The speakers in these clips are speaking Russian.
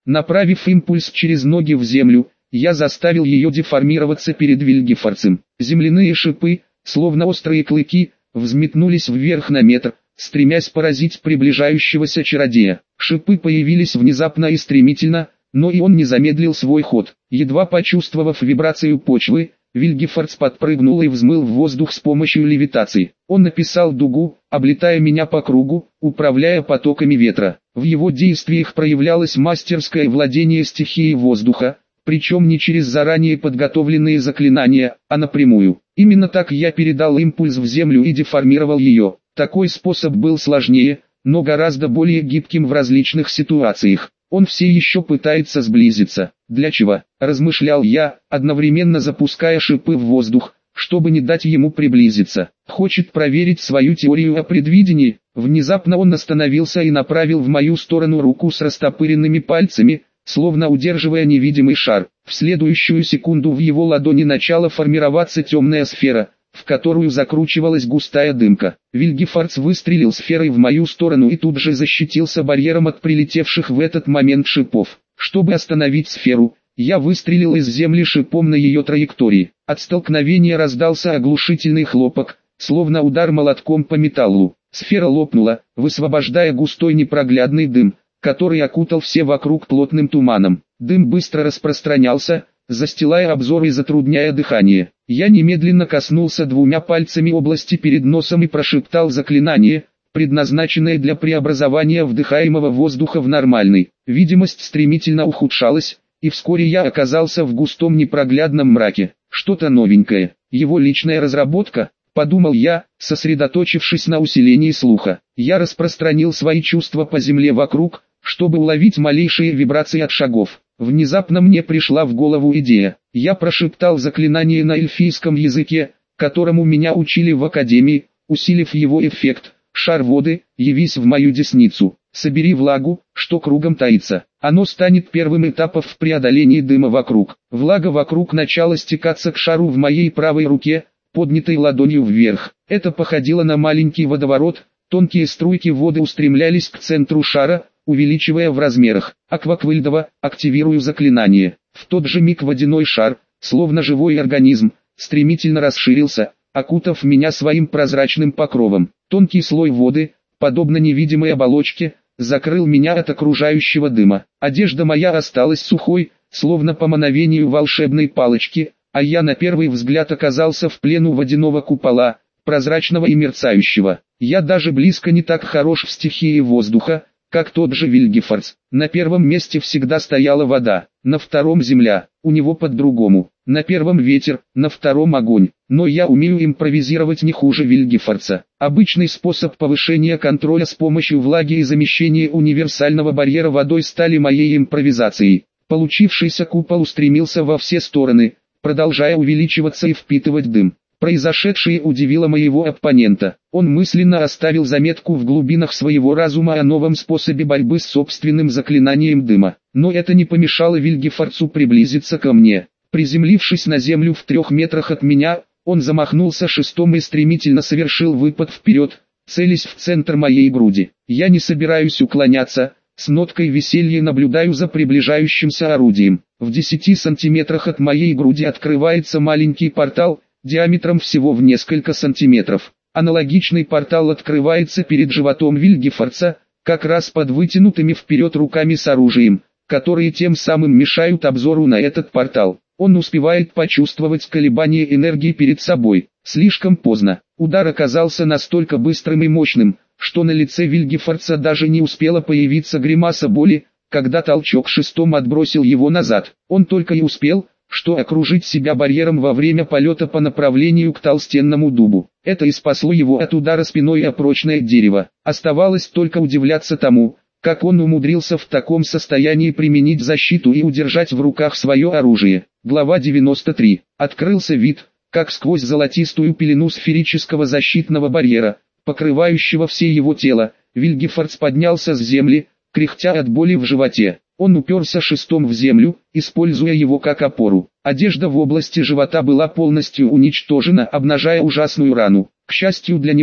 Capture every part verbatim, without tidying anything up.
Направив импульс через ноги в землю, я заставил ее деформироваться перед Вильгефорцем. Земляные шипы, словно острые клыки, взметнулись вверх на метр, стремясь поразить приближающегося чародея. Шипы появились внезапно и стремительно, но и он не замедлил свой ход. Едва почувствовав вибрацию почвы, Вильгефорц подпрыгнул и взмыл в воздух с помощью левитации. Он написал дугу, облетая меня по кругу, управляя потоками ветра. В его действиях проявлялось мастерское владение стихией воздуха, причем не через заранее подготовленные заклинания, а напрямую. Именно так я передал импульс в землю и деформировал ее. Такой способ был сложнее, но гораздо более гибким в различных ситуациях. Он все еще пытается сблизиться. Для чего? Размышлял я, одновременно запуская шипы в воздух, чтобы не дать ему приблизиться. Хочет проверить свою теорию о предвидении. Внезапно он остановился и направил в мою сторону руку с растопыренными пальцами, словно удерживая невидимый шар. В следующую секунду в его ладони начала формироваться темная сфера, в которую закручивалась густая дымка. Вильгефорц выстрелил сферой в мою сторону и тут же защитился барьером от прилетевших в этот момент шипов. Чтобы остановить сферу, я выстрелил из земли шипом на ее траектории. От столкновения раздался оглушительный хлопок, словно удар молотком по металлу. Сфера лопнула, высвобождая густой непроглядный дым, который окутал все вокруг плотным туманом. Дым быстро распространялся, застилая обзор и затрудняя дыхание. Я немедленно коснулся двумя пальцами области перед носом и прошептал заклинание, предназначенное для преобразования вдыхаемого воздуха в нормальный. Видимость стремительно ухудшалась, и вскоре я оказался в густом непроглядном мраке. Что-то новенькое, его личная разработка, подумал я, сосредоточившись на усилении слуха. Я распространил свои чувства по земле вокруг, чтобы уловить малейшие вибрации от шагов. Внезапно мне пришла в голову идея. Я прошептал заклинание на эльфийском языке, которому меня учили в академии, усилив его эффект. «Шар воды, явись в мою десницу, собери влагу, что кругом таится». Оно станет первым этапом в преодолении дыма вокруг. Влага вокруг начала стекаться к шару в моей правой руке, поднятой ладонью вверх. Это походило на маленький водоворот, тонкие струйки воды устремлялись к центру шара, увеличивая в размерах. Акваквильдова, активирую заклинание. В тот же миг водяной шар, словно живой организм, стремительно расширился, окутав меня своим прозрачным покровом. Тонкий слой воды, подобно невидимой оболочке, закрыл меня от окружающего дыма. Одежда моя осталась сухой, словно по мановению волшебной палочки, а я на первый взгляд оказался в плену водяного купола, прозрачного и мерцающего. Я даже близко не так хорош в стихии воздуха, как тот же Вильгефорц. На первом месте всегда стояла вода, на втором земля, у него по-другому. На первом ветер, на втором огонь. Но я умею импровизировать не хуже Вильгефорца. Обычный способ повышения контроля с помощью влаги и замещения универсального барьера водой стали моей импровизацией. Получившийся купол устремился во все стороны, продолжая увеличиваться и впитывать дым. Произошедшее удивило моего оппонента. Он мысленно оставил заметку в глубинах своего разума о новом способе борьбы с собственным заклинанием дыма. Но это не помешало Вильгефорцу приблизиться ко мне. Приземлившись на землю в трех метрах от меня, он замахнулся шестом и стремительно совершил выпад вперед, целясь в центр моей груди. Я не собираюсь уклоняться, с ноткой веселья наблюдаю за приближающимся орудием. В десяти сантиметрах от моей груди открывается маленький портал, диаметром всего в несколько сантиметров. Аналогичный портал открывается перед животом Вильгефорца, как раз под вытянутыми вперед руками с оружием, которые тем самым мешают обзору на этот портал. Он успевает почувствовать колебания энергии перед собой. Слишком поздно. Удар оказался настолько быстрым и мощным, что на лице Вильгефорца даже не успела появиться гримаса боли, когда толчок шестом отбросил его назад. Он только и успел, что окружить себя барьером во время полета по направлению к толстенному дубу. Это и спасло его от удара спиной о прочное дерево. Оставалось только удивляться тому, как он умудрился в таком состоянии применить защиту и удержать в руках свое оружие. Глава девяносто три. Открылся вид, как сквозь золотистую пелену сферического защитного барьера, покрывающего все его тело, Вильгефорц поднялся с земли, кряхтя от боли в животе. Он уперся шестом в землю, используя его как опору. Одежда в области живота была полностью уничтожена, обнажая ужасную рану. К счастью для него,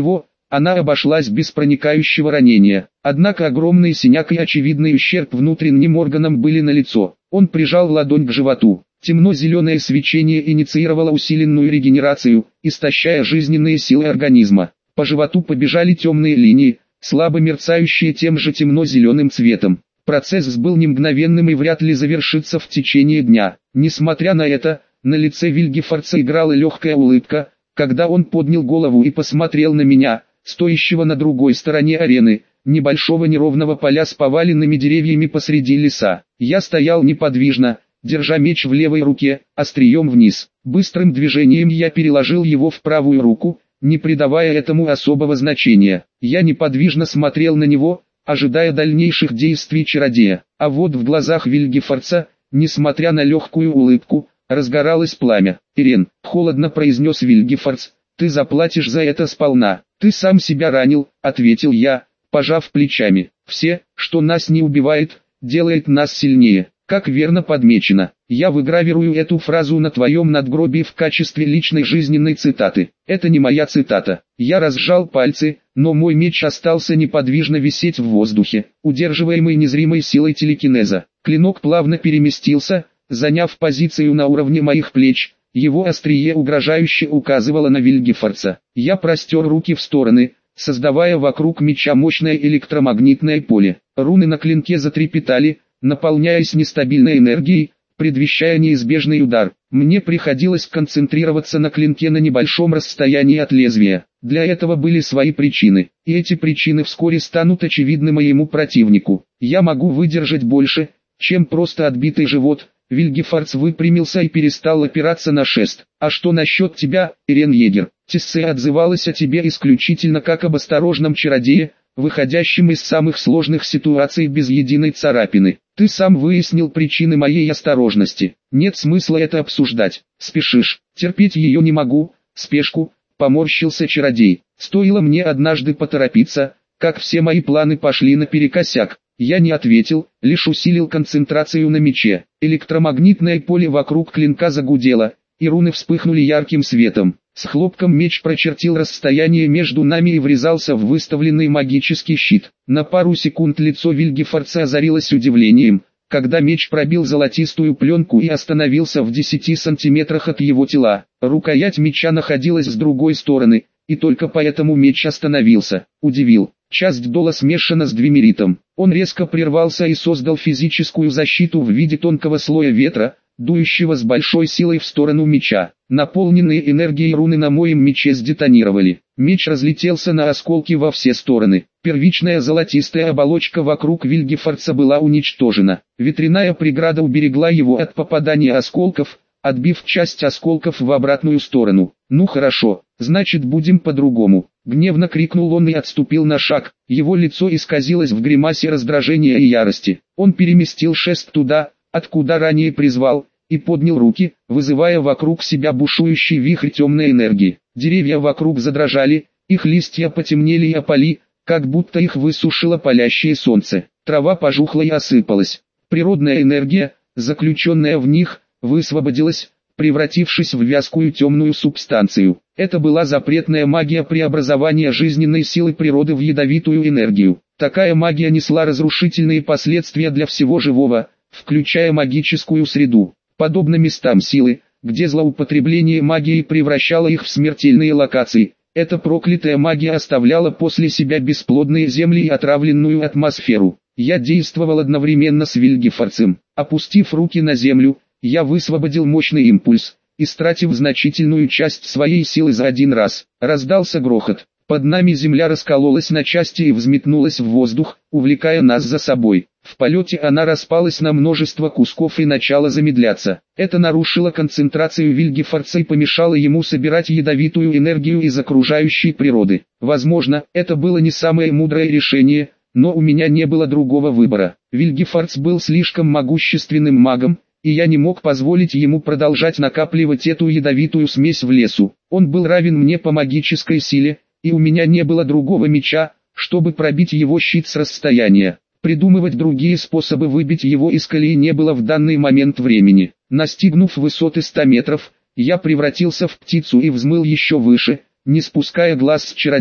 Она обошлась без проникающего ранения. Однако огромный синяк и очевидный ущерб внутренним органам были налицо. Он прижал ладонь к животу. Темно-зеленое свечение инициировало усиленную регенерацию, истощая жизненные силы организма. По животу побежали темные линии, слабо мерцающие тем же темно-зеленым цветом. Процесс был не мгновенным и вряд ли завершится в течение дня. Несмотря на это, на лице Вильгефорца играла легкая улыбка, когда он поднял голову и посмотрел на меня, стоящего на другой стороне арены, небольшого неровного поля с поваленными деревьями посреди леса. Я стоял неподвижно, держа меч в левой руке, острием вниз. Быстрым движением я переложил его в правую руку, не придавая этому особого значения. Я неподвижно смотрел на него, ожидая дальнейших действий чародея. А вот в глазах Вильгефорца, несмотря на легкую улыбку, разгоралось пламя. «Ирен», — холодно произнес Вильгефорц, — «ты заплатишь за это сполна». «Ты сам себя ранил», — ответил я, пожав плечами. «Все, что нас не убивает, делает нас сильнее». Как верно подмечено, я выгравирую эту фразу на твоем надгробии в качестве личной жизненной цитаты. Это не моя цитата. Я разжал пальцы, но мой меч остался неподвижно висеть в воздухе, удерживаемый незримой силой телекинеза. Клинок плавно переместился, заняв позицию на уровне моих плеч. Его острие угрожающе указывало на Вильгефорца. Я простер руки в стороны, создавая вокруг меча мощное электромагнитное поле. Руны на клинке затрепетали, наполняясь нестабильной энергией, предвещая неизбежный удар. Мне приходилось концентрироваться на клинке на небольшом расстоянии от лезвия. Для этого были свои причины, и эти причины вскоре станут очевидны моему противнику. Я могу выдержать больше, чем просто отбитый живот. Вильгефорц выпрямился и перестал опираться на шест. «А что насчет тебя, Ирен Егер?» Тиссе отзывалась о тебе исключительно как об осторожном чародее, выходящем из самых сложных ситуаций без единой царапины. Ты сам выяснил причины моей осторожности. Нет смысла это обсуждать. Спешишь. Терпеть ее не могу. Спешку, поморщился чародей. Стоило мне однажды поторопиться, как все мои планы пошли наперекосяк. Я не ответил, лишь усилил концентрацию на мече. Электромагнитное поле вокруг клинка загудело, и руны вспыхнули ярким светом. С хлопком меч прочертил расстояние между нами и врезался в выставленный магический щит. На пару секунд лицо Вильгефорца озарилось удивлением, когда меч пробил золотистую пленку и остановился в десяти сантиметрах от его тела. Рукоять меча находилась с другой стороны, и только поэтому меч остановился. Удивил. Часть дола смешана с двимеритом. Он резко прервался и создал физическую защиту в виде тонкого слоя ветра, дующего с большой силой в сторону меча. Наполненные энергией руны на моем мече сдетонировали. Меч разлетелся на осколки во все стороны. Первичная золотистая оболочка вокруг Вильгефорца была уничтожена. Ветряная преграда уберегла его от попадания осколков, отбив часть осколков в обратную сторону. «Ну хорошо, значит будем по-другому», — гневно крикнул он и отступил на шаг. Его лицо исказилось в гримасе раздражения и ярости. Он переместил шест туда, откуда ранее призвал, и поднял руки, вызывая вокруг себя бушующий вихрь темной энергии. Деревья вокруг задрожали, их листья потемнели и опали, как будто их высушило палящее солнце. Трава пожухла и осыпалась. Природная энергия, заключенная в них, высвободилась, превратившись в вязкую темную субстанцию. Это была запретная магия преобразования жизненной силы природы в ядовитую энергию. Такая магия несла разрушительные последствия для всего живого, включая магическую среду. Подобно местам силы, где злоупотребление магией превращало их в смертельные локации, эта проклятая магия оставляла после себя бесплодные земли и отравленную атмосферу. Я действовал одновременно с Вильгефорцем. Опустив руки на землю, я высвободил мощный импульс, истратив значительную часть своей силы за один раз. Раздался грохот. Под нами земля раскололась на части и взметнулась в воздух, увлекая нас за собой. В полете она распалась на множество кусков и начала замедляться. Это нарушило концентрацию Вильгефорца и помешало ему собирать ядовитую энергию из окружающей природы. Возможно, это было не самое мудрое решение, но у меня не было другого выбора. Вильгефорц был слишком могущественным магом, и я не мог позволить ему продолжать накапливать эту ядовитую смесь в лесу. Он был равен мне по магической силе, и у меня не было другого меча, чтобы пробить его щит с расстояния. Придумывать другие способы выбить его из колеи не было в данный момент времени. Настигнув высоты ста метров, я превратился в птицу и взмыл еще выше, не спуская глаз с чародея.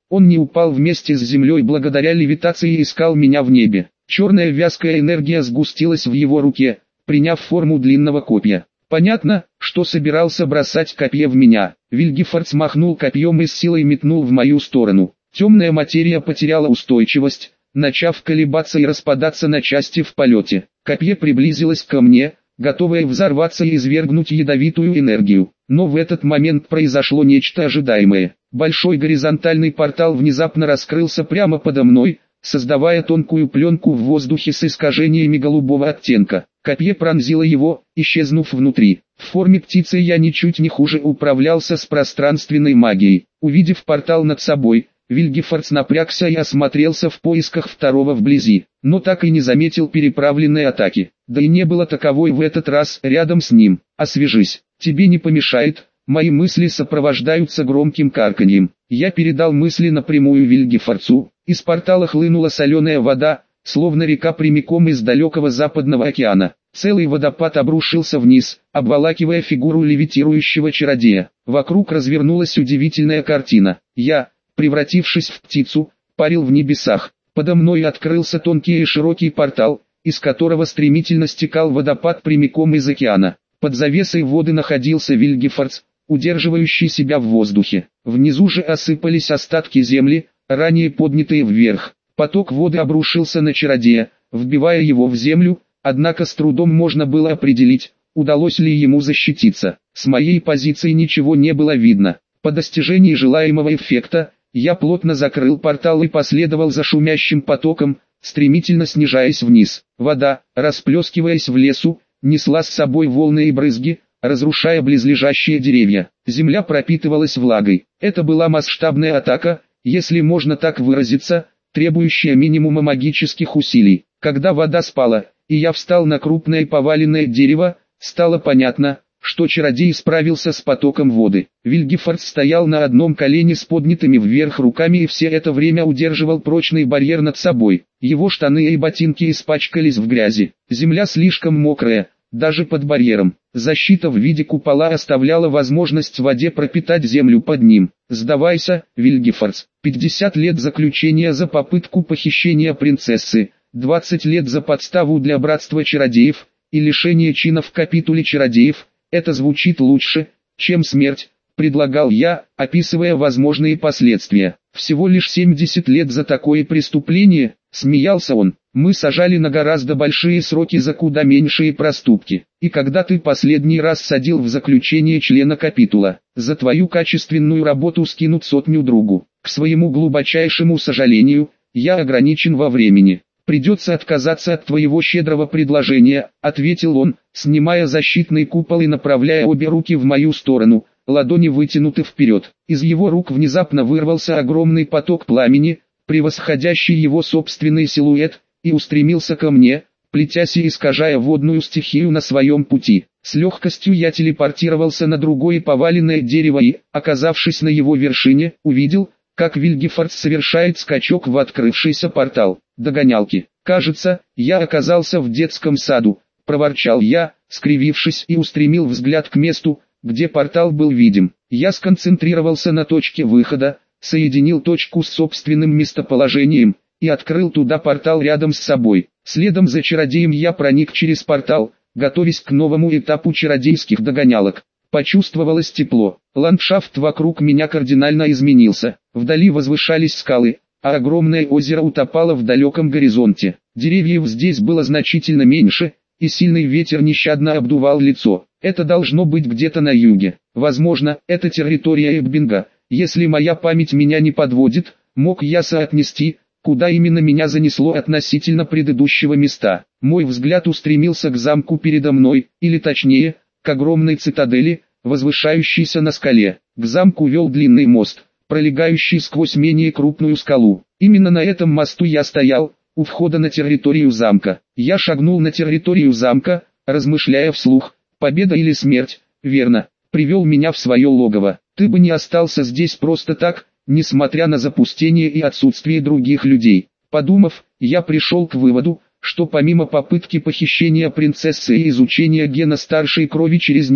Он не упал вместе с землей благодаря левитации и искал меня в небе. Черная вязкая энергия сгустилась в его руке, приняв форму длинного копья. Понятно, что собирался бросать копье в меня. Вильгефордс махнул копьем и с силой метнул в мою сторону. Темная материя потеряла устойчивость, начав колебаться и распадаться на части в полете. Копье приблизилось ко мне, готовое взорваться и извергнуть ядовитую энергию. Но в этот момент произошло нечто ожидаемое. Большой горизонтальный портал внезапно раскрылся прямо подо мной, создавая тонкую пленку в воздухе с искажениями голубого оттенка. Копье пронзило его, исчезнув внутри. В форме птицы я ничуть не хуже управлялся с пространственной магией. Увидев портал над собой, Вильгефордс напрягся и осмотрелся в поисках второго вблизи, но так и не заметил переправленной атаки. Да и не было таковой в этот раз рядом с ним. «Освежись, тебе не помешает». Мои мысли сопровождаются громким карканьем. Я передал мысли напрямую Вильгефордсу. Из портала хлынула соленая вода, словно река прямиком из далекого западного океана. Целый водопад обрушился вниз, обволакивая фигуру левитирующего чародея. Вокруг развернулась удивительная картина. Я, превратившись в птицу, парил в небесах. Подо мной открылся тонкий и широкий портал, из которого стремительно стекал водопад прямиком из океана. Под завесой воды находился Вильгефордс, удерживающий себя в воздухе. Внизу же осыпались остатки земли, ранее поднятые вверх. Поток воды обрушился на чародея, вбивая его в землю, однако с трудом можно было определить, удалось ли ему защититься. С моей позиции ничего не было видно. По достижении желаемого эффекта, я плотно закрыл портал и последовал за шумящим потоком, стремительно снижаясь вниз. Вода, расплескиваясь в лесу, несла с собой волны и брызги, разрушая близлежащие деревья. Земля пропитывалась влагой. Это была масштабная атака, если можно так выразиться, требующая минимума магических усилий. Когда вода спала, и я встал на крупное поваленное дерево, стало понятно, что чародей справился с потоком воды. Вильгефордс стоял на одном колене с поднятыми вверх руками и все это время удерживал прочный барьер над собой. Его штаны и ботинки испачкались в грязи. Земля слишком мокрая, даже под барьером. Защита в виде купола оставляла возможность воде пропитать землю под ним. «Сдавайся, Вильгефордс. пятьдесят лет заключения за попытку похищения принцессы, двадцать лет за подставу для братства чародеев и лишение чина в капитуле чародеев. Это звучит лучше, чем смерть», — предлагал я, описывая возможные последствия. «Всего лишь семьдесят лет за такое преступление», — смеялся он. «Мы сажали на гораздо большие сроки за куда меньшие проступки. И когда ты последний раз садил в заключение члена капитула, за твою качественную работу скинут сотню другу. К своему глубочайшему сожалению, я ограничен во времени. Придется отказаться от твоего щедрого предложения», — ответил он, снимая защитный купол и направляя обе руки в мою сторону, ладони вытянуты вперед. Из его рук внезапно вырвался огромный поток пламени, превосходящий его собственный силуэт, и устремился ко мне, плетясь и искажая водную стихию на своем пути. С легкостью я телепортировался на другое поваленное дерево и, оказавшись на его вершине, увидел, как Вильгефордс совершает скачок в открывшийся портал. «Догонялки. Кажется, я оказался в детском саду», — проворчал я, скривившись, и устремил взгляд к месту, где портал был видим. Я сконцентрировался на точке выхода, соединил точку с собственным местоположением, и открыл туда портал рядом с собой. Следом за чародеем я проник через портал, готовясь к новому этапу чародейских догонялок. Почувствовалось тепло. Ландшафт вокруг меня кардинально изменился. Вдали возвышались скалы, а огромное озеро утопало в далеком горизонте. Деревьев здесь было значительно меньше, и сильный ветер нещадно обдувал лицо. Это должно быть где-то на юге. Возможно, это территория Эгбинга. Если моя память меня не подводит, мог я соотнести, куда именно меня занесло относительно предыдущего места. Мой взгляд устремился к замку передо мной, или точнее, к огромной цитадели, возвышающейся на скале. К замку вел длинный мост, пролегающий сквозь менее крупную скалу. Именно на этом мосту я стоял, у входа на территорию замка. Я шагнул на территорию замка, размышляя вслух: победа или смерть? Верно, привел меня в свое логово. Ты бы не остался здесь просто так, несмотря на запустение и отсутствие других людей. Подумав, я пришел к выводу, что помимо попытки похищения принцессы и изучения гена старшей крови через нее,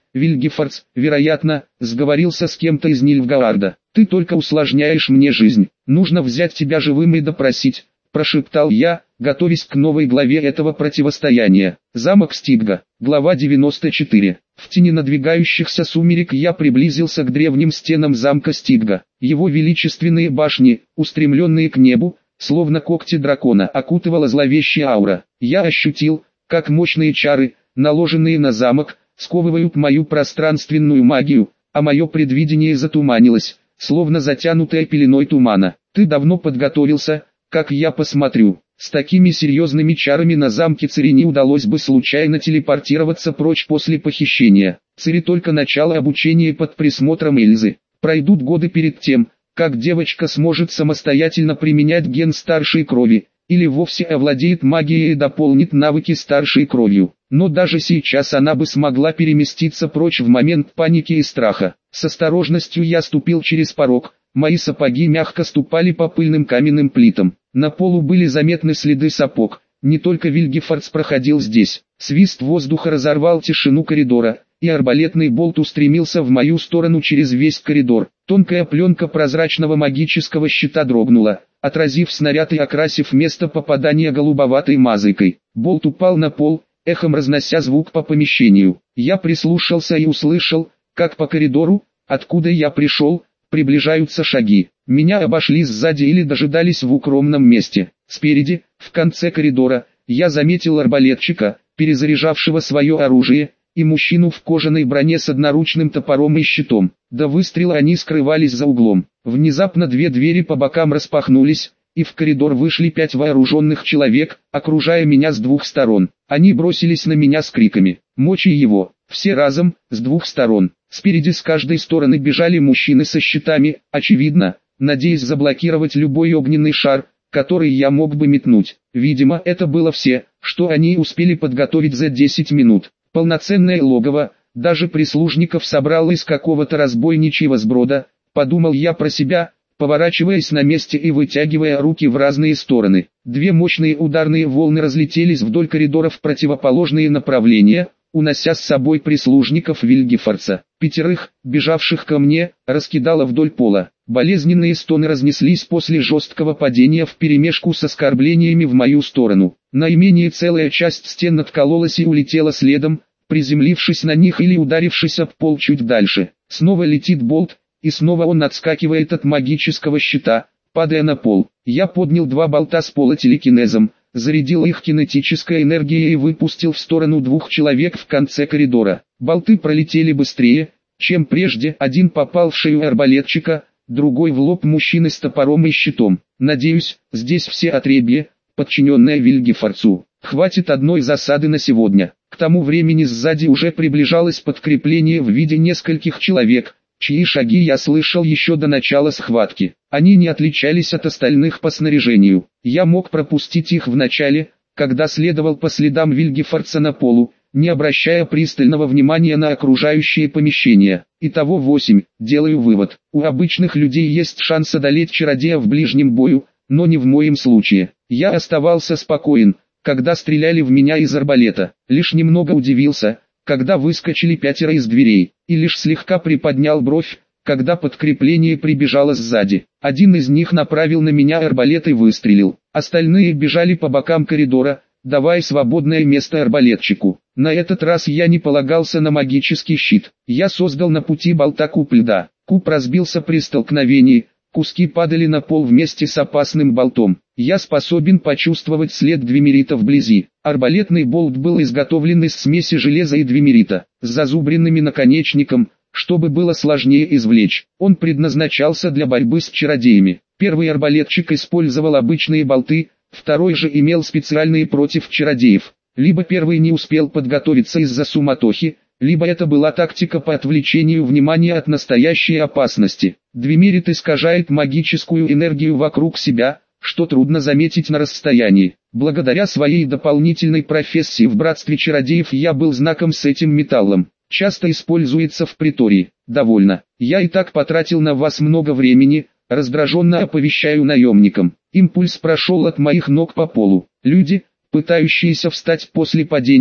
Вильгефордс, вероятно, сговорился с кем-то из Нильфгаарда. Ты только усложняешь мне жизнь. Нужно взять тебя живым и допросить, прошептал я, готовясь к новой главе этого противостояния. Замок Стигга. Глава девяносто четыре. В тени надвигающихся сумерек я приблизился к древним стенам замка Стигга. Его величественные башни, устремленные к небу, словно когти дракона, окутывала зловещая аура. Я ощутил, как мощные чары, наложенные на замок, сковывают мою пространственную магию, а мое предвидение затуманилось, словно затянутое пеленой тумана. Ты давно подготовился, как я посмотрю. С такими серьезными чарами на замке Цири не удалось бы случайно телепортироваться прочь после похищения. Цири только начало обучения под присмотром Эльзы. Пройдут годы перед тем, как девочка сможет самостоятельно применять ген старшей крови, или вовсе овладеет магией и дополнит навыки старшей кровью. Но даже сейчас она бы смогла переместиться прочь в момент паники и страха. С осторожностью я ступил через порог, мои сапоги мягко ступали по пыльным каменным плитам. На полу были заметны следы сапог, не только Вильгефордс проходил здесь. Свист воздуха разорвал тишину коридора, и арбалетный болт устремился в мою сторону через весь коридор. Тонкая пленка прозрачного магического щита дрогнула, отразив снаряд и окрасив место попадания голубоватой мазыкой. Болт упал на пол, эхом разнося звук по помещению. Я прислушался и услышал, как по коридору, откуда я пришел, приближаются шаги. Меня обошли сзади или дожидались в укромном месте. Спереди, в конце коридора, я заметил арбалетчика, перезаряжавшего свое оружие, и мужчину в кожаной броне с одноручным топором и щитом. До выстрела они скрывались за углом. Внезапно две двери по бокам распахнулись, и в коридор вышли пять вооруженных человек, окружая меня с двух сторон. Они бросились на меня с криками: «Мочи его!» Все разом, с двух сторон. Спереди с каждой стороны бежали мужчины со щитами, очевидно, надеясь заблокировать любой огненный шар, который я мог бы метнуть. Видимо, это было все, что они успели подготовить за десять минут. Полноценное логово, даже прислужников собрал из какого-то разбойничьего сброда, подумал я про себя, поворачиваясь на месте и вытягивая руки в разные стороны. Две мощные ударные волны разлетелись вдоль коридора в противоположные направления, унося с собой прислужников Вильгефордса. Пятерых, бежавших ко мне, раскидало вдоль пола. Болезненные стоны разнеслись после жесткого падения вперемешку с оскорблениями в мою сторону. Наименее целая часть стен откололась и улетела следом, приземлившись на них или ударившись об пол чуть дальше. Снова летит болт, и снова он отскакивает от магического щита, падая на пол. Я поднял два болта с пола телекинезом, зарядил их кинетической энергией и выпустил в сторону двух человек в конце коридора. Болты пролетели быстрее, чем прежде. Один попал в шею арбалетчика, другой в лоб мужчины с топором и щитом. Надеюсь, здесь все отребье, подчиненное Вильгефордсу. Хватит одной засады на сегодня. К тому времени сзади уже приближалось подкрепление в виде нескольких человек, чьи шаги я слышал еще до начала схватки. Они не отличались от остальных по снаряжению. Я мог пропустить их в начале, когда следовал по следам Вильгефордса на полу, не обращая пристального внимания на окружающие помещения. Итого восемь. Делаю вывод. У обычных людей есть шанс одолеть чародея в ближнем бою, но не в моем случае. Я оставался спокоен, когда стреляли в меня из арбалета. Лишь немного удивился, когда выскочили пятеро из дверей, и лишь слегка приподнял бровь, когда подкрепление прибежало сзади. Один из них направил на меня арбалет и выстрелил. Остальные бежали по бокам коридора, давая свободное место арбалетчику. На этот раз я не полагался на магический щит. Я создал на пути болта куб льда. Куб разбился при столкновении, куски падали на пол вместе с опасным болтом. Я способен почувствовать след двемерита вблизи. Арбалетный болт был изготовлен из смеси железа и двемерита, с зазубренными наконечником, чтобы было сложнее извлечь. Он предназначался для борьбы с чародеями. Первый арбалетчик использовал обычные болты, второй же имел специальные против чародеев. Либо первый не успел подготовиться из-за суматохи, либо это была тактика по отвлечению внимания от настоящей опасности. Двемерит искажает магическую энергию вокруг себя, что трудно заметить на расстоянии. Благодаря своей дополнительной профессии в братстве чародеев я был знаком с этим металлом. Часто используется в притории. Довольно. Я и так потратил на вас много времени, раздраженно оповещаю наемникам. Импульс прошел от моих ног по полу. Люди, пытающиеся встать после падения,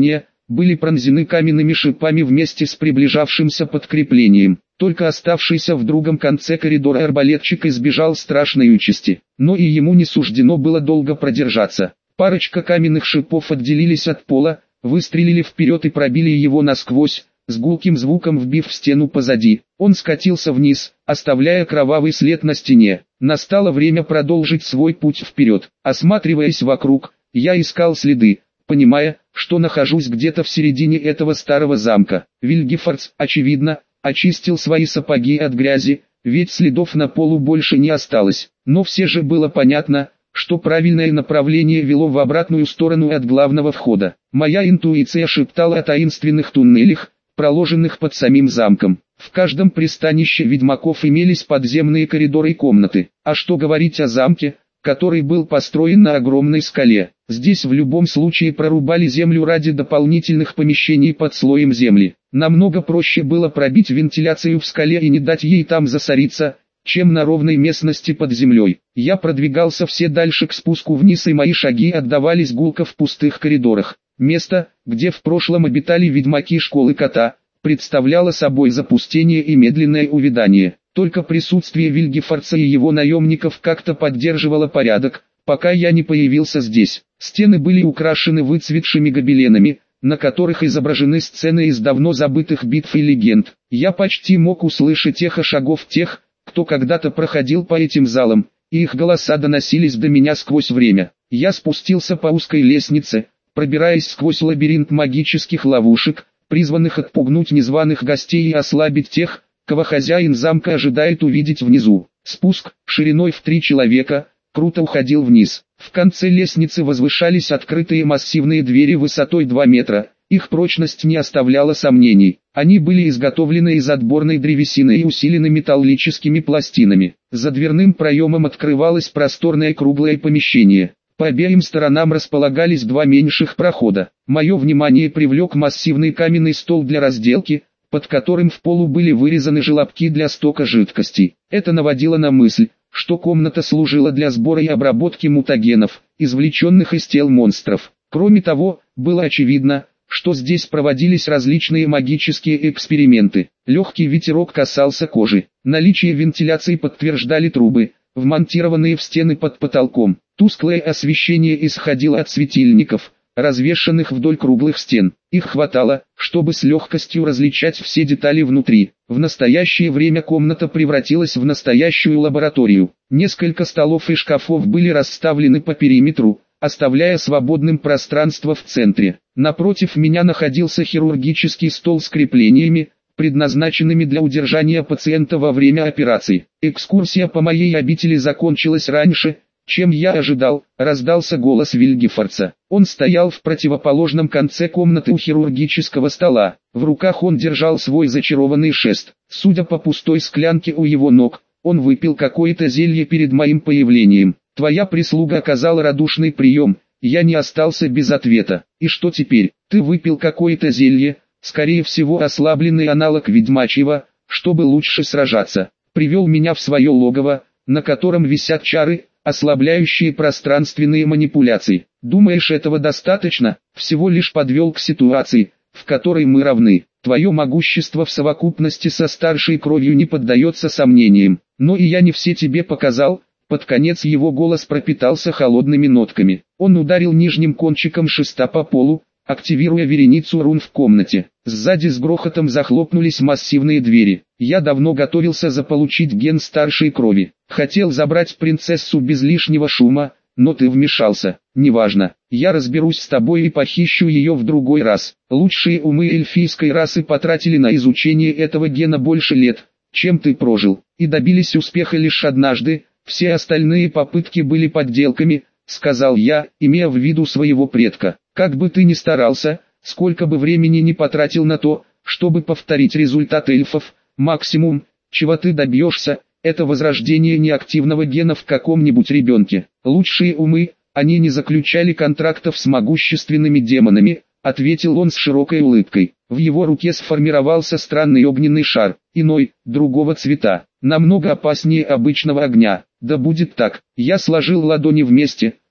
были пронзены каменными шипами вместе с приближавшимся подкреплением. Только оставшийся в другом конце коридора арбалетчик избежал страшной участи, но и ему не суждено было долго продержаться. Парочка каменных шипов отделились от пола, выстрелили вперед и пробили его насквозь, с гулким звуком вбив в стену позади. Он скатился вниз, оставляя кровавый след на стене. Настало время продолжить свой путь вперед. Осматриваясь вокруг, я искал следы, понимая, что нахожусь где-то в середине этого старого замка. Вильгефордс, очевидно, очистил свои сапоги от грязи, ведь следов на полу больше не осталось. Но все же было понятно, что правильное направление вело в обратную сторону от главного входа. Моя интуиция шептала о таинственных туннелях, проложенных под самим замком. В каждом пристанище ведьмаков имелись подземные коридоры и комнаты. А что говорить о замке, который был построен на огромной скале? Здесь в любом случае прорубали землю ради дополнительных помещений под слоем земли. Намного проще было пробить вентиляцию в скале и не дать ей там засориться, чем на ровной местности под землей. Я продвигался все дальше к спуску вниз, и мои шаги отдавались гулко в пустых коридорах. Место, где в прошлом обитали ведьмаки школы кота, представляло собой запустение и медленное увядание. Только присутствие Вильгефордса и его наемников как-то поддерживало порядок, пока я не появился здесь. Стены были украшены выцветшими гобеленами, на которых изображены сцены из давно забытых битв и легенд. Я почти мог услышать эхо шагов тех, кто когда-то проходил по этим залам, и их голоса доносились до меня сквозь время. Я спустился по узкой лестнице, пробираясь сквозь лабиринт магических ловушек, призванных отпугнуть незваных гостей и ослабить тех, кого хозяин замка ожидает увидеть внизу. Спуск, шириной в три человека, круто уходил вниз. В конце лестницы возвышались открытые массивные двери высотой два метра. Их прочность не оставляла сомнений. Они были изготовлены из отборной древесины и усилены металлическими пластинами. За дверным проемом открывалось просторное круглое помещение. По обеим сторонам располагались два меньших прохода. Мое внимание привлек массивный каменный стол для разделки, под которым в полу были вырезаны желобки для стока жидкостей. Это наводило на мысль, что комната служила для сбора и обработки мутагенов, извлеченных из тел монстров. Кроме того, было очевидно, что здесь проводились различные магические эксперименты. Легкий ветерок касался кожи. Наличие вентиляции подтверждали трубы, вмонтированные в стены под потолком. Тусклое освещение исходило от светильников, развешанных вдоль круглых стен. Их хватало, чтобы с легкостью различать все детали внутри. В настоящее время комната превратилась в настоящую лабораторию. Несколько столов и шкафов были расставлены по периметру, оставляя свободным пространство в центре. Напротив меня находился хирургический стол с креплениями, предназначенными для удержания пациента во время операций. Экскурсия по моей обители закончилась раньше, чем я ожидал. Раздался голос Вильгефордса. Он стоял в противоположном конце комнаты у хирургического стола. В руках он держал свой зачарованный шест. Судя по пустой склянке у его ног, он выпил какое-то зелье перед моим появлением. Твоя прислуга оказала радушный прием, я не остался без ответа. И что теперь? Ты выпил какое-то зелье, скорее всего ослабленный аналог ведьмачьего, чтобы лучше сражаться. Привел меня в свое логово, на котором висят чары, ослабляющие пространственные манипуляции. Думаешь, этого достаточно? Всего лишь подвел к ситуации, в которой мы равны. Твое могущество в совокупности со старшей кровью не поддается сомнениям. Но и я не все тебе показал. Под конец его голос пропитался холодными нотками. Он ударил нижним кончиком шеста по полу, активируя вереницу рун в комнате. Сзади с грохотом захлопнулись массивные двери. Я давно готовился заполучить ген старшей крови. Хотел забрать принцессу без лишнего шума, но ты вмешался. Неважно, я разберусь с тобой и похищу ее в другой раз. Лучшие умы эльфийской расы потратили на изучение этого гена больше лет, чем ты прожил, и добились успеха лишь однажды. Все остальные попытки были подделками, сказал я, имея в виду своего предка. Как бы ты ни старался, сколько бы времени ни потратил на то, чтобы повторить результат эльфов, максимум, чего ты добьешься, это возрождение неактивного гена в каком-нибудь ребенке. Лучшие умы, они не заключали контрактов с могущественными демонами, ответил он с широкой улыбкой. В его руке сформировался странный огненный шар, иной, другого цвета, намного опаснее обычного огня. Да будет так. Я сложил ладони вместе,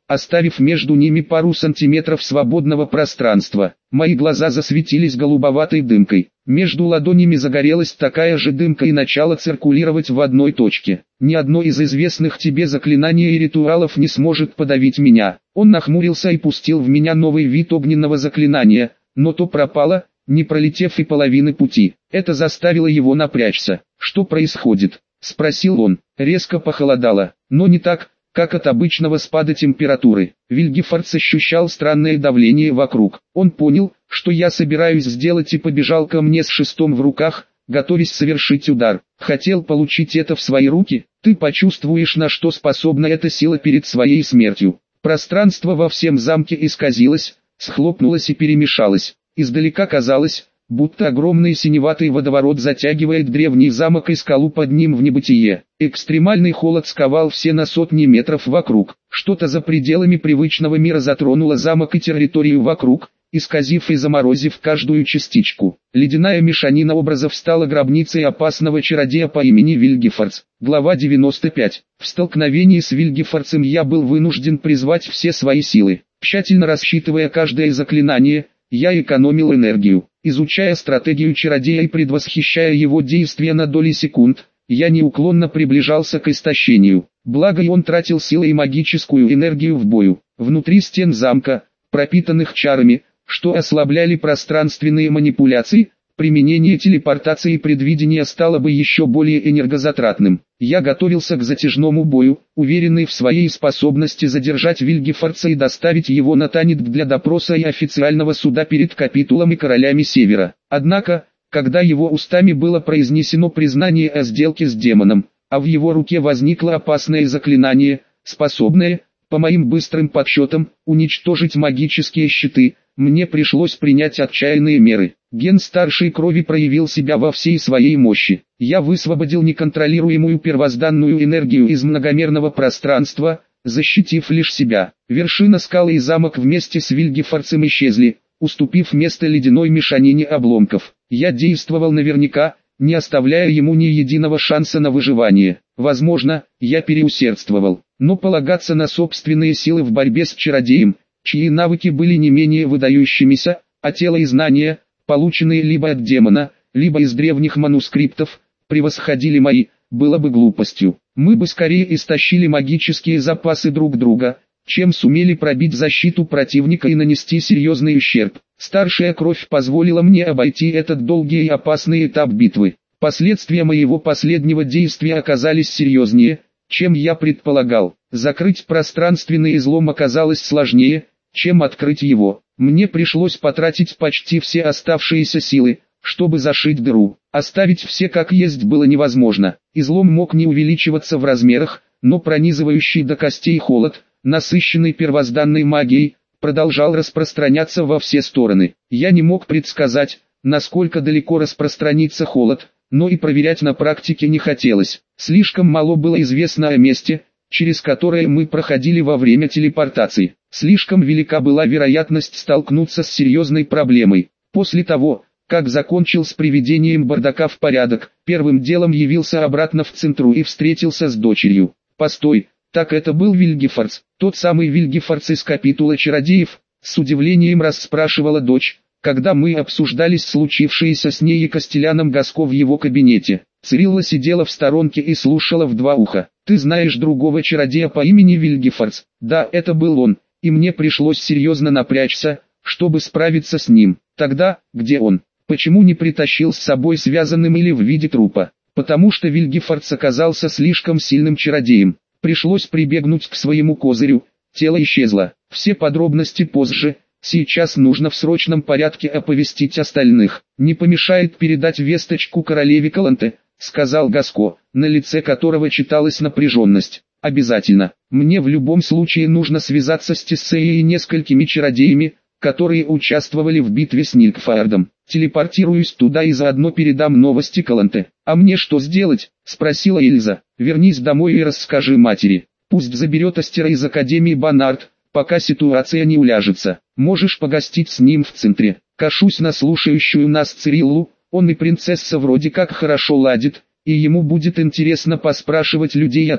оставив между ними пару сантиметров свободного пространства. Мои глаза засветились голубоватой дымкой. Между ладонями загорелась такая же дымка и начала циркулировать в одной точке. Ни одно из известных тебе заклинаний и ритуалов не сможет подавить меня. Он нахмурился и пустил в меня новый вид огненного заклинания, но то пропало, не пролетев и половины пути. Это заставило его напрячься. «Что происходит?» — спросил он. Резко похолодало, но не так, как от обычного спада температуры. Вильгефордс ощущал странное давление вокруг. Он понял, что я собираюсь сделать, и побежал ко мне с шестом в руках, готовясь совершить удар. Хотел получить это в свои руки. Ты почувствуешь, на что способна эта сила перед своей смертью. Пространство во всем замке исказилось, схлопнулось и перемешалось. Издалека казалось, будто огромный синеватый водоворот затягивает древний замок и скалу под ним в небытие. Экстремальный холод сковал все на сотни метров вокруг. Что-то за пределами привычного мира затронуло замок и территорию вокруг, исказив и заморозив каждую частичку. Ледяная мешанина образов стала гробницей опасного чародея по имени Вильгефордс. Глава девяносто пять. В столкновении с Вильгефордсом я был вынужден призвать все свои силы. Тщательно рассчитывая каждое заклинание, я экономил энергию. Изучая стратегию чародея и предвосхищая его действия на доли секунд, я неуклонно приближался к истощению. Благо и он тратил силы и магическую энергию в бою. Внутри стен замка, пропитанных чарами, что ослабляли пространственные манипуляции, применение телепортации и предвидения стало бы еще более энергозатратным. Я готовился к затяжному бою, уверенный в своей способности задержать Вильгефордса и доставить его на Танит для допроса и официального суда перед капитулом и королями Севера. Однако, когда его устами было произнесено признание о сделке с демоном, а в его руке возникло опасное заклинание, способное, по моим быстрым подсчетам, уничтожить магические щиты, мне пришлось принять отчаянные меры. Ген старшей крови проявил себя во всей своей мощи. Я высвободил неконтролируемую первозданную энергию из многомерного пространства, защитив лишь себя. Вершина скалы и замок вместе с Вильгефордсом исчезли, уступив место ледяной мешанине обломков. Я действовал наверняка, не оставляя ему ни единого шанса на выживание. Возможно, я переусердствовал, но полагаться на собственные силы в борьбе с чародеем, чьи навыки были не менее выдающимися, а тело и знания, полученные либо от демона, либо из древних манускриптов, превосходили мои, было бы глупостью. Мы бы скорее истощили магические запасы друг друга, чем сумели пробить защиту противника и нанести серьезный ущерб. Старшая кровь позволила мне обойти этот долгий и опасный этап битвы. Последствия моего последнего действия оказались серьезнее, чем я предполагал. Закрыть пространственный излом оказалось сложнее, чем открыть его. Мне пришлось потратить почти все оставшиеся силы, чтобы зашить дыру. Оставить все как есть было невозможно. Излом мог не увеличиваться в размерах, но пронизывающий до костей холод, насыщенный первозданной магией, продолжал распространяться во все стороны. Я не мог предсказать, насколько далеко распространится холод, но и проверять на практике не хотелось. Слишком мало было известно о месте, через которое мы проходили во время телепортации. Слишком велика была вероятность столкнуться с серьезной проблемой. После того, как закончил с приведением бардака в порядок, первым делом явился обратно в центру и встретился с дочерью. «Постой, так это был Вильгефордс, тот самый Вильгефордс из капитула чародеев?» С удивлением расспрашивала дочь, когда мы обсуждали случившееся с ней и Костеляном Гаско в его кабинете. Цирилла сидела в сторонке и слушала в два уха. «Ты знаешь другого чародея по имени Вильгефордс?» «Да, это был он, и мне пришлось серьезно напрячься, чтобы справиться с ним. Тогда, где он? Почему не притащил с собой связанным или в виде трупа?» «Потому что Вильгефордс оказался слишком сильным чародеем. Пришлось прибегнуть к своему козырю, тело исчезло. Все подробности позже, сейчас нужно в срочном порядке оповестить остальных. Не помешает передать весточку королеве Каланте», — сказал Гаско, на лице которого читалась напряженность. «Обязательно. Мне в любом случае нужно связаться с Тессеей и несколькими чародеями, которые участвовали в битве с Нилкфаердом. Телепортируюсь туда и заодно передам новости Каланте». «А мне что сделать?» — спросила Эльза. «Вернись домой и расскажи матери. Пусть заберет Астера из Академии Бонард, пока ситуация не уляжется. Можешь погостить с ним в центре». Кашусь на слушающую нас Цириллу, он и принцесса вроде как хорошо ладит, и ему будет интересно поспрашивать людей о том,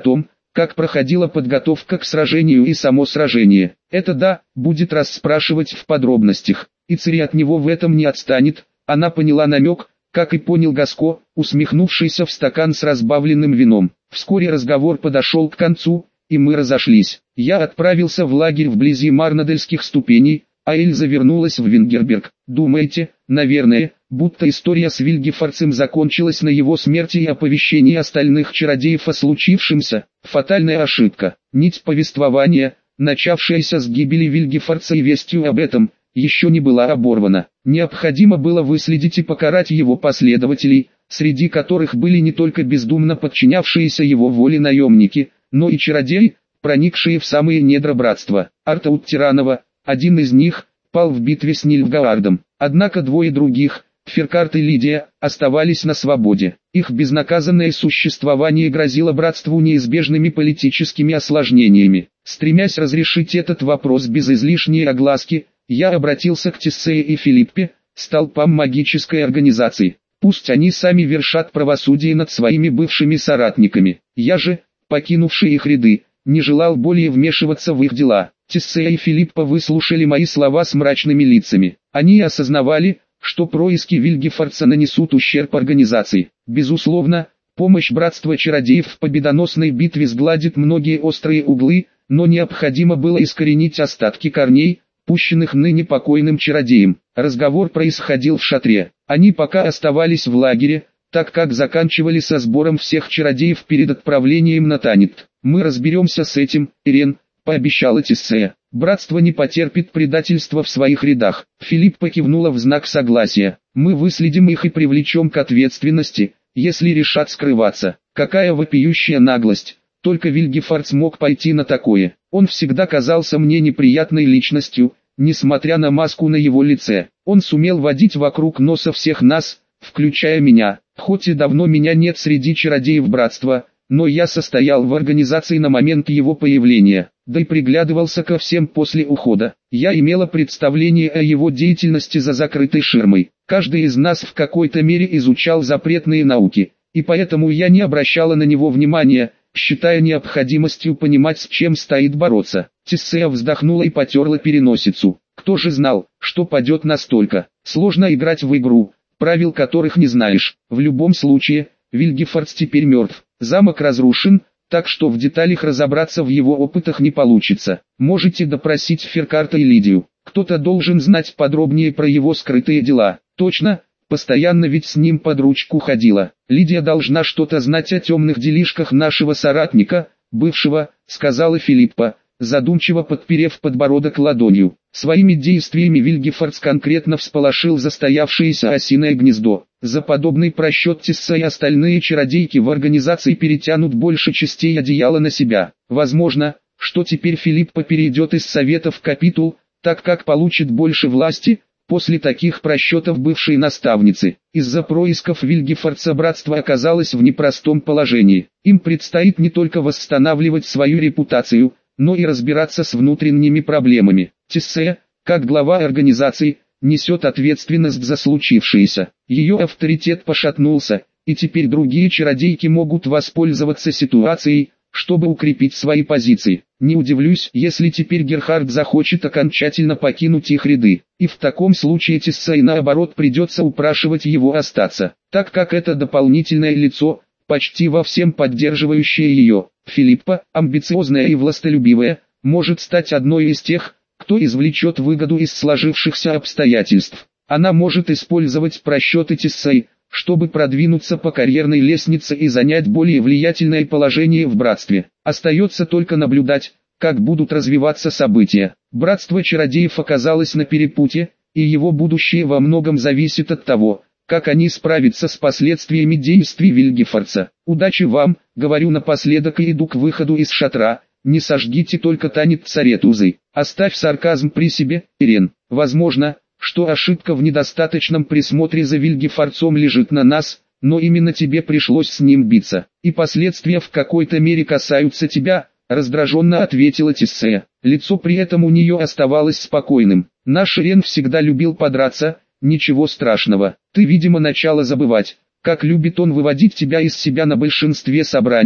как проходила подготовка к сражению и само сражение. Это да, будет расспрашивать в подробностях, и Цири от него в этом не отстанет. Она поняла намек, как и понял Гаско, усмехнувшийся в стакан с разбавленным вином. Вскоре разговор подошел к концу, и мы разошлись. Я отправился в лагерь вблизи Марнадельских ступеней, а Эльза вернулась в Вингерберг. Думаете, наверное, будто история с Вильгефорцем закончилась на его смерти и оповещении остальных чародеев о случившемся? Фатальная ошибка. Нить повествования, начавшаяся с гибели Вильгефорца и вестью об этом, еще не была оборвана. Необходимо было выследить и покарать его последователей, среди которых были не только бездумно подчинявшиеся его воле наемники, но и чародеи, проникшие в самые недра братства. Артаут Тиранова, один из них, пал в битве с Нильфгаардом. Однако двое других, Феркарт и Лидия, оставались на свободе. Их безнаказанное существование грозило братству неизбежными политическими осложнениями. Стремясь разрешить этот вопрос без излишней огласки, я обратился к Тиссее и Филиппе, столпам магической организации. Пусть они сами вершат правосудие над своими бывшими соратниками. Я же, покинувший их ряды, не желал более вмешиваться в их дела. Тиссея и Филиппа выслушали мои слова с мрачными лицами. Они осознавали, что происки Вильгефорца нанесут ущерб организации. Безусловно, помощь братства чародеев в победоносной битве сгладит многие острые углы, но необходимо было искоренить остатки корней, пущенных ныне покойным чародеем. Разговор происходил в шатре. Они пока оставались в лагере, так как заканчивали со сбором всех чародеев перед отправлением на Танит. «Мы разберемся с этим, Ирен», — пообещала Тиссея. «Братство не потерпит предательства в своих рядах». Филиппа кивнула в знак согласия. «Мы выследим их и привлечем к ответственности, если решат скрываться». Какая вопиющая наглость! Только Вильгефорц мог пойти на такое. Он всегда казался мне неприятной личностью, несмотря на маску на его лице. Он сумел водить вокруг носа всех нас, включая меня. Хоть и давно меня нет среди чародеев братства, но я состоял в организации на момент его появления, да и приглядывался ко всем после ухода. Я имела представление о его деятельности за закрытой ширмой. Каждый из нас в какой-то мере изучал запретные науки, и поэтому я не обращала на него внимания, считая необходимостью понимать, с чем стоит бороться. Тиссея вздохнула и потерла переносицу. Кто же знал, что падет настолько? Сложно играть в игру, правил которых не знаешь. В любом случае, Вильгефорц теперь мертв. Замок разрушен, так что в деталях разобраться в его опытах не получится. Можете допросить Феркарта и Лидию. Кто-то должен знать подробнее про его скрытые дела. Точно, постоянно ведь с ним под ручку ходила. Лидия должна что-то знать о темных делишках нашего соратника, бывшего, сказала Филиппа, задумчиво подперев подбородок ладонью. Своими действиями Вильгефорц конкретно всполошил застоявшееся осиное гнездо. За подобный просчет Тисса и остальные чародейки в организации перетянут больше частей одеяла на себя. Возможно, что теперь Филиппа перейдет из совета в капитул, так как получит больше власти, после таких просчетов бывшей наставницы. Из-за происков Вильгефорца братство оказалось в непростом положении. Им предстоит не только восстанавливать свою репутацию, но и разбираться с внутренними проблемами. Тиссея, как глава организации, несет ответственность за случившееся. Ее авторитет пошатнулся, и теперь другие чародейки могут воспользоваться ситуацией, чтобы укрепить свои позиции. Не удивлюсь, если теперь Герхард захочет окончательно покинуть их ряды, и в таком случае Тиссея наоборот придется упрашивать его остаться, так как это дополнительное лицо, почти во всем поддерживающее ее. Филиппа, амбициозная и властолюбивая, может стать одной из тех, кто извлечет выгоду из сложившихся обстоятельств. Она может использовать просчеты Тиссеи, чтобы продвинуться по карьерной лестнице и занять более влиятельное положение в братстве. Остается только наблюдать, как будут развиваться события. Братство чародеев оказалось на перепутье, и его будущее во многом зависит от того, как они справятся с последствиями действий Вильгефорца. Удачи вам, говорю напоследок и иду к выходу из шатра. Не сожгите только Танит Царетузы. Оставь сарказм при себе, Ирен. Возможно, что ошибка в недостаточном присмотре за Вильгефорцом лежит на нас, но именно тебе пришлось с ним биться. И последствия в какой-то мере касаются тебя, раздраженно ответила Тиссея. Лицо при этом у нее оставалось спокойным. Наш Ирен всегда любил подраться, ничего страшного. Ты, видимо, начала забывать, как любит он выводить тебя из себя на большинстве собраний.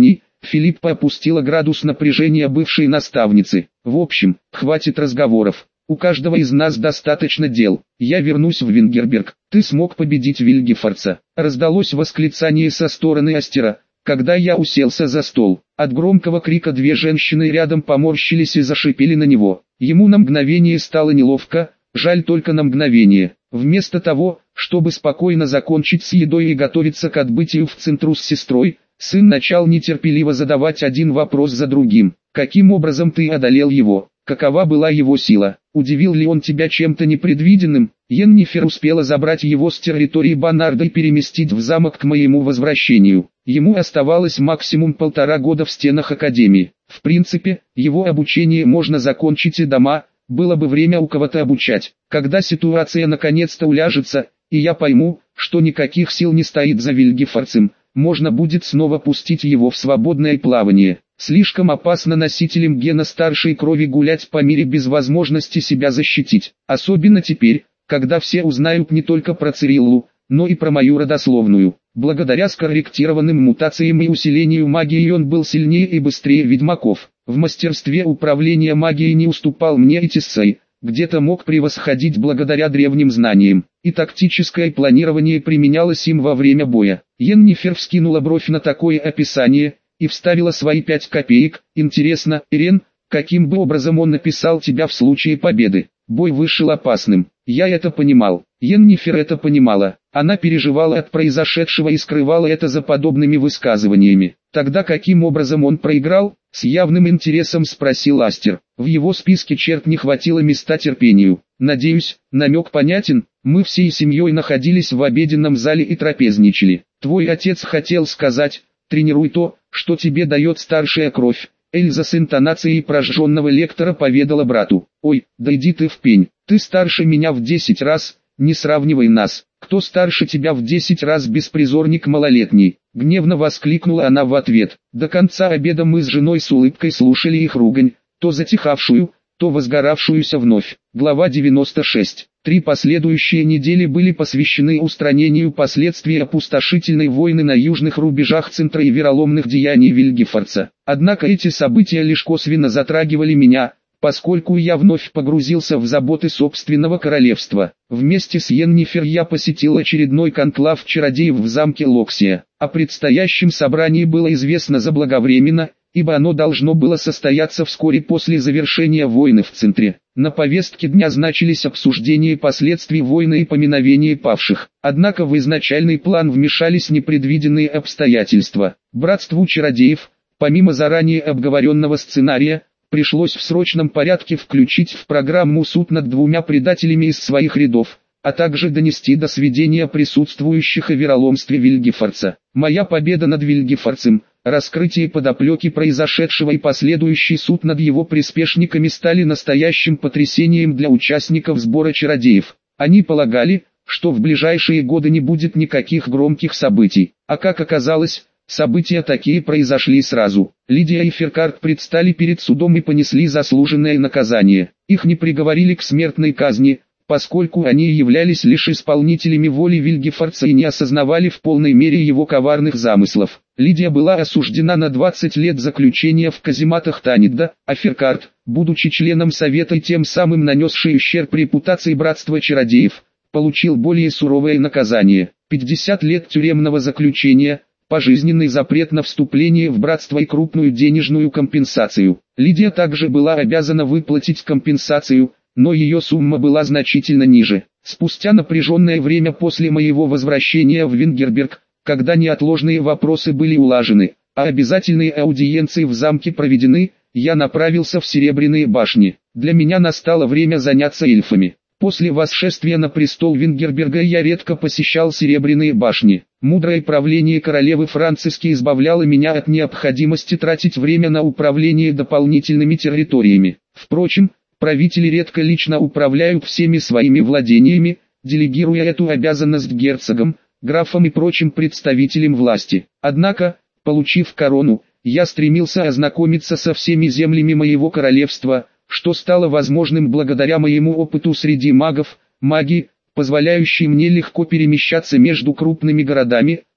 Филиппа опустила градус напряжения бывшей наставницы. В общем, хватит разговоров. У каждого из нас достаточно дел. Я вернусь в Вингерберг. Ты смог победить Вильгефорца. Раздалось восклицание со стороны Астера, когда я уселся за стол. От громкого крика две женщины рядом поморщились и зашипели на него. Ему на мгновение стало неловко, жаль только на мгновение. Вместо того, чтобы спокойно закончить с едой и готовиться к отбытию в Центру с сестрой, сын начал нетерпеливо задавать один вопрос за другим. Каким образом ты одолел его? Какова была его сила? Удивил ли он тебя чем-то непредвиденным? Йеннифер успела забрать его с территории Банарда и переместить в замок к моему возвращению. Ему оставалось максимум полтора года в стенах Академии. В принципе, его обучение можно закончить и дома, было бы время у кого-то обучать. Когда ситуация наконец-то уляжется, и я пойму, что никаких сил не стоит за Вильгефорцем, можно будет снова пустить его в свободное плавание. Слишком опасно носителям гена старшей крови гулять по мире без возможности себя защитить. Особенно теперь, когда все узнают не только про Цириллу, но и про мою родословную. Благодаря скорректированным мутациям и усилению магии он был сильнее и быстрее ведьмаков. В мастерстве управления магией не уступал мне и Тиссей, где-то мог превосходить благодаря древним знаниям. И тактическое планирование применялось им во время боя. Йеннифер вскинула бровь на такое описание и вставила свои пять копеек. Интересно, Ирен, каким бы образом он написал тебя в случае победы? Бой вышел опасным. Я это понимал. Йеннифер это понимала. Она переживала от произошедшего и скрывала это за подобными высказываниями. Тогда каким образом он проиграл? С явным интересом спросил Астер. В его списке черт не хватило места терпению. Надеюсь, намек понятен. Мы всей семьей находились в обеденном зале и трапезничали. Твой отец хотел сказать: тренируй то, что тебе дает старшая кровь. Эльза с интонацией прожженного лектора поведала брату. Ой, да иди ты в пень, ты старше меня в десять раз, не сравнивай нас. Кто старше тебя в десять раз, беспризорник малолетний? Гневно воскликнула она в ответ. До конца обеда мы с женой с улыбкой слушали их ругань, то затихавшую, то возгоравшуюся вновь. Глава девяносто шесть. Три последующие недели были посвящены устранению последствий опустошительной войны на южных рубежах Центра и вероломных деяний Вильгефорца. Однако эти события лишь косвенно затрагивали меня, поскольку я вновь погрузился в заботы собственного королевства. Вместе с Йеннифер я посетил очередной конклав чародеев в замке Локсия. О предстоящем собрании было известно заблаговременно, ибо оно должно было состояться вскоре после завершения войны в Центре. На повестке дня значились обсуждения последствий войны и поминовение павших. Однако в изначальный план вмешались непредвиденные обстоятельства. Братству чародеев, помимо заранее обговоренного сценария, пришлось в срочном порядке включить в программу суд над двумя предателями из своих рядов, а также донести до сведения присутствующих о вероломстве Вильгефорца. Моя победа над Вильгефорцем, раскрытие подоплеки произошедшего и последующий суд над его приспешниками стали настоящим потрясением для участников сбора чародеев. Они полагали, что в ближайшие годы не будет никаких громких событий, а как оказалось, события такие произошли сразу. Лидия и Феркард предстали перед судом и понесли заслуженное наказание. Их не приговорили к смертной казни, поскольку они являлись лишь исполнителями воли Вильгефорца и не осознавали в полной мере его коварных замыслов. Лидия была осуждена на двадцать лет заключения в казематах Танидда, а Феркард, будучи членом Совета и тем самым нанесший ущерб репутации Братства Чародеев, получил более суровое наказание – пятьдесят лет тюремного заключения, пожизненный запрет на вступление в братство и крупную денежную компенсацию. Лидия также была обязана выплатить компенсацию, но ее сумма была значительно ниже. Спустя напряженное время после моего возвращения в Вингерберг, когда неотложные вопросы были улажены, а обязательные аудиенции в замке проведены, я направился в Серебряные башни. Для меня настало время заняться эльфами. После восшествия на престол Вингерберга я редко посещал Серебряные башни. Мудрое правление королевы Франциски избавляло меня от необходимости тратить время на управление дополнительными территориями. Впрочем, правители редко лично управляют всеми своими владениями, делегируя эту обязанность герцогам, графам и прочим представителям власти. Однако, получив корону, я стремился ознакомиться со всеми землями моего королевства, что стало возможным благодаря моему опыту среди магов, магии, позволяющей мне легко перемещаться между крупными городами,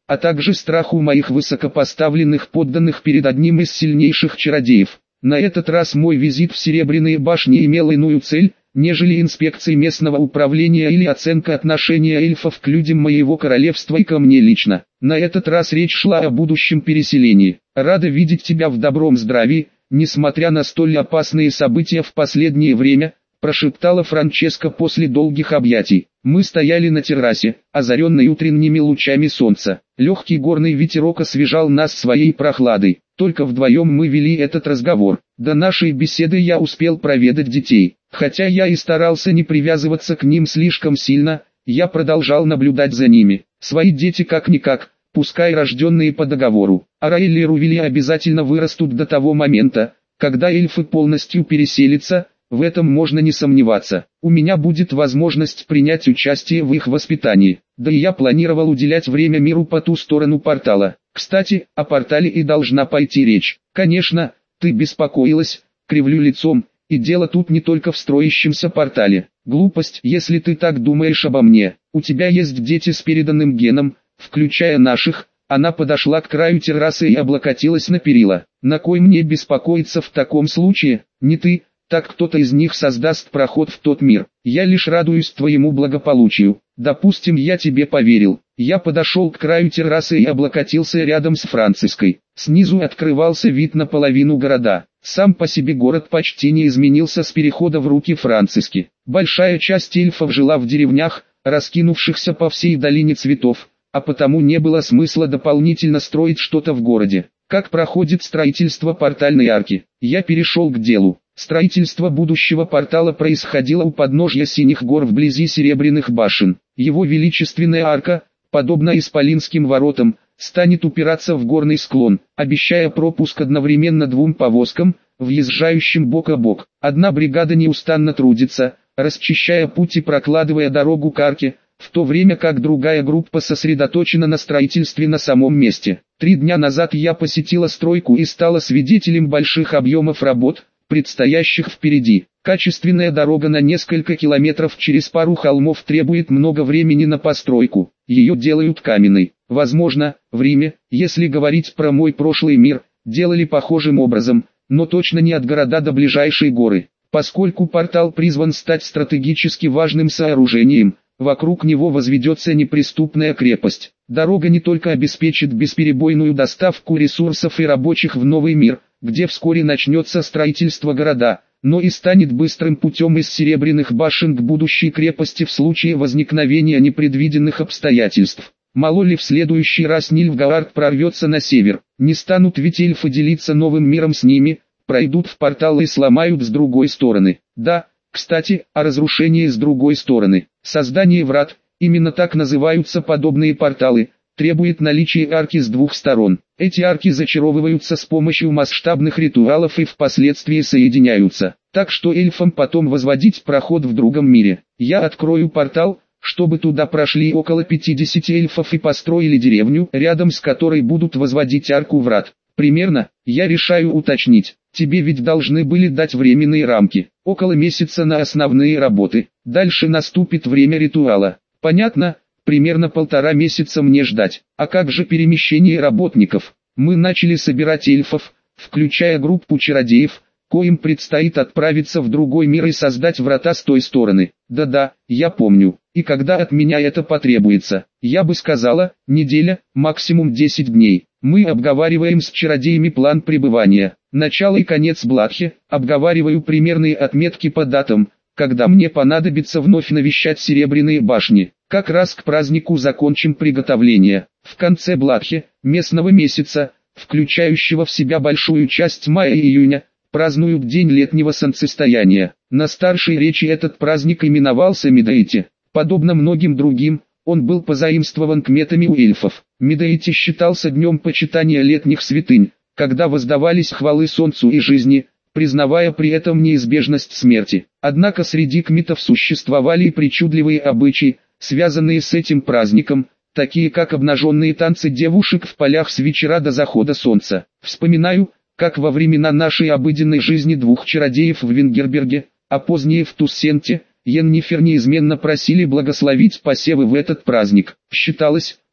а также страху моих высокопоставленных подданных перед одним из сильнейших чародеев. На этот раз мой визит в Серебряные башни имел иную цель, нежели инспекции местного управления или оценка отношения эльфов к людям моего королевства и ко мне лично. На этот раз речь шла о будущем переселении. Рада видеть тебя в добром здравии, несмотря на столь опасные события в последнее время, прошептала Франческа после долгих объятий. Мы стояли на террасе, озаренной утренними лучами солнца. Легкий горный ветерок освежал нас своей прохладой. Только вдвоем мы вели этот разговор. До нашей беседы я успел проведать детей. Хотя я и старался не привязываться к ним слишком сильно, я продолжал наблюдать за ними. Свои дети как-никак, пускай рожденные по договору. Араэль и Рувели обязательно вырастут до того момента, когда эльфы полностью переселятся. В этом можно не сомневаться. У меня будет возможность принять участие в их воспитании. Да и я планировал уделять время миру по ту сторону портала. Кстати, о портале и должна пойти речь. Конечно, ты беспокоилась, кривлю лицом, и дело тут не только в строящемся портале. Глупость, если ты так думаешь обо мне. У тебя есть дети с переданным геном, включая наших. Она подошла к краю террасы и облокотилась на перила. На кой мне беспокоиться в таком случае? Не ты, так кто-то из них создаст проход в тот мир. Я лишь радуюсь твоему благополучию. Допустим, я тебе поверил. Я подошел к краю террасы и облокотился рядом с Франциской. Снизу открывался вид на половину города. Сам по себе город почти не изменился с перехода в руки Франциски. Большая часть эльфов жила в деревнях, раскинувшихся по всей долине цветов, а потому не было смысла дополнительно строить что-то в городе. Как проходит строительство портальной арки? Я перешел к делу. Строительство будущего портала происходило у подножья Синих гор вблизи Серебряных башен. Его величественная арка, подобно Исполинским воротам, станет упираться в горный склон, обещая пропуск одновременно двум повозкам, въезжающим бок о бок. Одна бригада неустанно трудится, расчищая путь и прокладывая дорогу к арке, в то время как другая группа сосредоточена на строительстве на самом месте. Три дня назад я посетила стройку и стала свидетелем больших объемов работ, предстоящих впереди. Качественная дорога на несколько километров через пару холмов требует много времени на постройку. Ее делают каменной. Возможно, в Риме, если говорить про мой прошлый мир, делали похожим образом, но точно не от города до ближайшей горы. Поскольку портал призван стать стратегически важным сооружением, вокруг него возведется неприступная крепость. Дорога не только обеспечит бесперебойную доставку ресурсов и рабочих в новый мир, где вскоре начнется строительство города, но и станет быстрым путем из Серебряных башен к будущей крепости в случае возникновения непредвиденных обстоятельств. Мало ли в следующий раз Нильфгаард прорвется на север, не станут ведь эльфы делиться новым миром с ними, пройдут в портал и сломают с другой стороны. Да, кстати, о разрушении с другой стороны. Создание врат, именно так называются подобные порталы, требует наличия арки с двух сторон. Эти арки зачаровываются с помощью масштабных ритуалов и впоследствии соединяются. Так что эльфам потом возводить проход в другом мире. Я открою портал, чтобы туда прошли около пятидесяти эльфов и построили деревню, рядом с которой будут возводить арку врат. Примерно, я решаю уточнить. Тебе ведь должны были дать временные рамки. Около месяца на основные работы. Дальше наступит время ритуала. Понятно? Примерно полтора месяца мне ждать. А как же перемещение работников? Мы начали собирать эльфов, включая группу чародеев, коим предстоит отправиться в другой мир и создать врата с той стороны. Да-да, я помню. И когда от меня это потребуется? Я бы сказала, неделя, максимум десять дней. Мы обговариваем с чародеями план пребывания. Начало и конец Бладхи, обговариваю примерные отметки по датам, когда мне понадобится вновь навещать Серебряные башни. Как раз к празднику закончим приготовление. В конце Бладхи, местного месяца, включающего в себя большую часть мая и июня, празднуют День летнего солнцестояния. На старшей речи этот праздник именовался Медаити. Подобно многим другим, он был позаимствован кметами у эльфов. Медаити считался днем почитания летних святынь, когда воздавались хвалы солнцу и жизни, признавая при этом неизбежность смерти. Однако среди кметов существовали и причудливые обычаи, связанные с этим праздником, такие как обнаженные танцы девушек в полях с вечера до захода солнца. Вспоминаю, как во времена нашей обыденной жизни двух чародеев в Венгерберге, а позднее в Туссенте, Йеннифер неизменно просили благословить посевы в этот праздник. Считалось,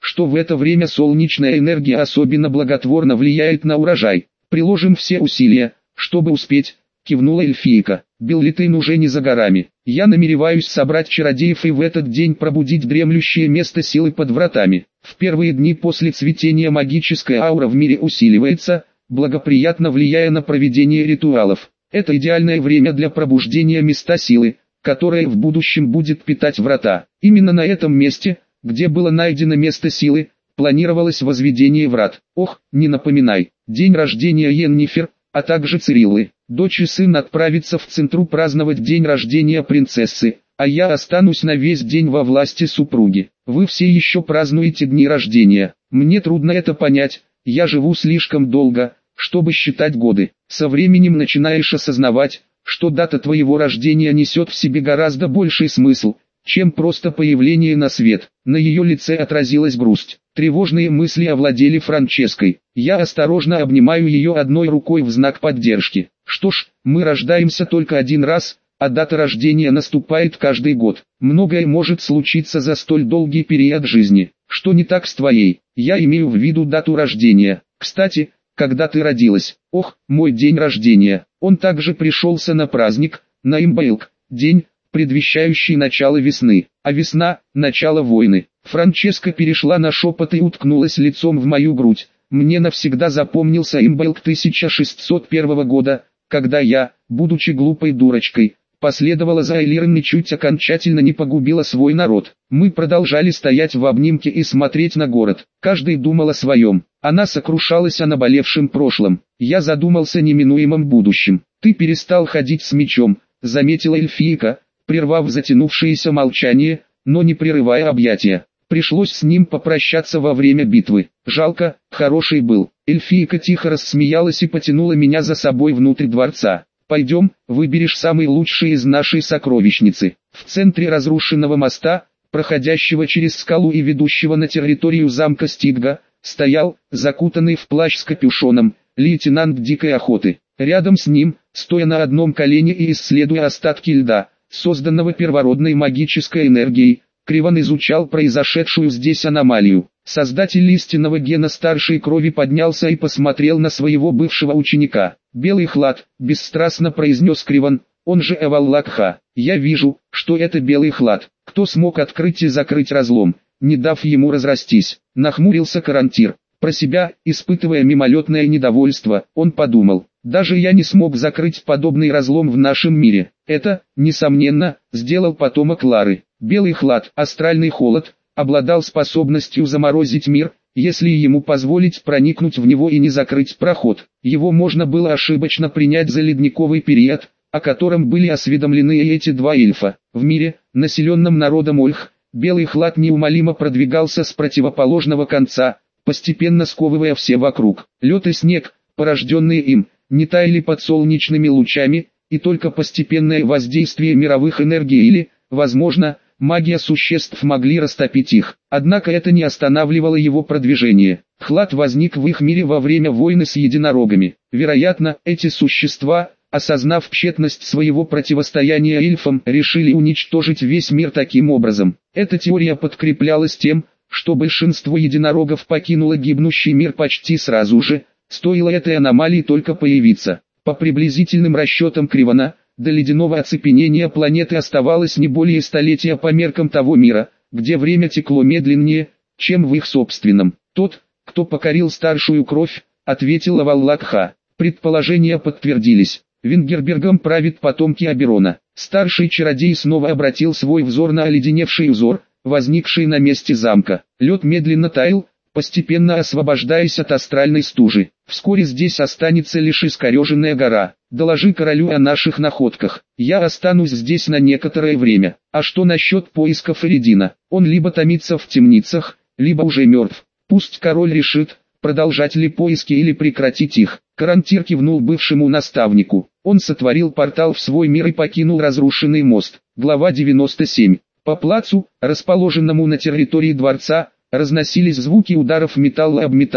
что в это время солнечная энергия особенно благотворно влияет на урожай. Приложим все усилия, чтобы успеть, кивнула эльфийка. Беллитейн уже не за горами. Я намереваюсь собрать чародеев и в этот день пробудить дремлющее место силы под вратами. В первые дни после цветения магическая аура в мире усиливается, благоприятно влияя на проведение ритуалов. Это идеальное время для пробуждения места силы, которое в будущем будет питать врата. Именно на этом месте, где было найдено место силы, планировалось возведение врат. Ох, не напоминай. День рождения Йеннифер, а также Цириллы. Дочь и сын отправятся в Центру праздновать день рождения принцессы, а я останусь на весь день во власти супруги. Вы все еще празднуете дни рождения. Мне трудно это понять, я живу слишком долго, чтобы считать годы. Со временем начинаешь осознавать, что дата твоего рождения несет в себе гораздо больший смысл, чем просто появление на свет. На ее лице отразилась грусть. Тревожные мысли овладели Франческой. Я осторожно обнимаю ее одной рукой в знак поддержки. Что ж, мы рождаемся только один раз, а дата рождения наступает каждый год. Многое может случиться за столь долгий период жизни. Что не так с твоей? Я имею в виду дату рождения. Кстати, когда ты родилась? Ох, мой день рождения. Он также пришелся на праздник, на Имбейлк, день, предвещающий начало весны, а весна – начало войны. Франческа перешла на шепот и уткнулась лицом в мою грудь. Мне навсегда запомнился Имбейлк тысяча шестьсот первого года, когда я, будучи глупой дурочкой, последовала за Элиром и чуть окончательно не погубила свой народ. Мы продолжали стоять в обнимке и смотреть на город. Каждый думал о своем. Она сокрушалась о наболевшем прошлом. Я задумался о неминуемом будущем. Ты перестал ходить с мечом, заметила эльфийка, прервав затянувшееся молчание, но не прерывая объятия. Пришлось с ним попрощаться во время битвы. Жалко, хороший был. Эльфийка тихо рассмеялась и потянула меня за собой внутрь дворца. Пойдем, выберешь самый лучший из нашей сокровищницы. В центре разрушенного моста, проходящего через скалу и ведущего на территорию замка Стигга, стоял, закутанный в плащ с капюшоном, лейтенант дикой охоты. Рядом с ним, стоя на одном колене и исследуя остатки льда, созданного первородной магической энергией, Криван изучал произошедшую здесь аномалию. Создатель истинного гена старшей крови поднялся и посмотрел на своего бывшего ученика. «Белый хлад», — бесстрастно произнес Криван, он же Эваллакха. «Я вижу, что это белый хлад. Кто смог открыть и закрыть разлом, не дав ему разрастись?» Нахмурился Карантир. Про себя, испытывая мимолетное недовольство, он подумал: даже я не смог закрыть подобный разлом в нашем мире. Это, несомненно, сделал потомок Лары. Белый хлад, астральный холод, обладал способностью заморозить мир, если ему позволить проникнуть в него и не закрыть проход. Его можно было ошибочно принять за ледниковый период, о котором были осведомлены и эти два эльфа. В мире, населенном народом Ольх, белый хлад неумолимо продвигался с противоположного конца, постепенно сковывая все вокруг. Лед и снег, порожденные им, не таяли под солнечными лучами, и только постепенное воздействие мировых энергий или, возможно, магия существ могли растопить их. Однако это не останавливало его продвижение. Хлад возник в их мире во время войны с единорогами. Вероятно, эти существа, осознав тщетность своего противостояния эльфам, решили уничтожить весь мир таким образом. Эта теория подкреплялась тем, что большинство единорогов покинуло гибнущий мир почти сразу же, стоило этой аномалии только появиться. По приблизительным расчетам Кривана, до ледяного оцепенения планеты оставалось не более столетия по меркам того мира, где время текло медленнее, чем в их собственном. Тот, кто покорил старшую кровь, ответил Эваллакха. Предположения подтвердились. Вингербергом правит потомки Аберона. Старший чародей снова обратил свой взор на оледеневший узор, возникший на месте замка. Лед медленно таял, постепенно освобождаясь от астральной стужи. Вскоре здесь останется лишь искореженная гора. Доложи королю о наших находках. Я останусь здесь на некоторое время. А что насчет поисков Эридина? Он либо томится в темницах, либо уже мертв. Пусть король решит, продолжать ли поиски или прекратить их. Карантир кивнул бывшему наставнику. Он сотворил портал в свой мир и покинул разрушенный мост. Глава девяносто семь. По плацу, расположенному на территории дворца, разносились звуки ударов металла об металл.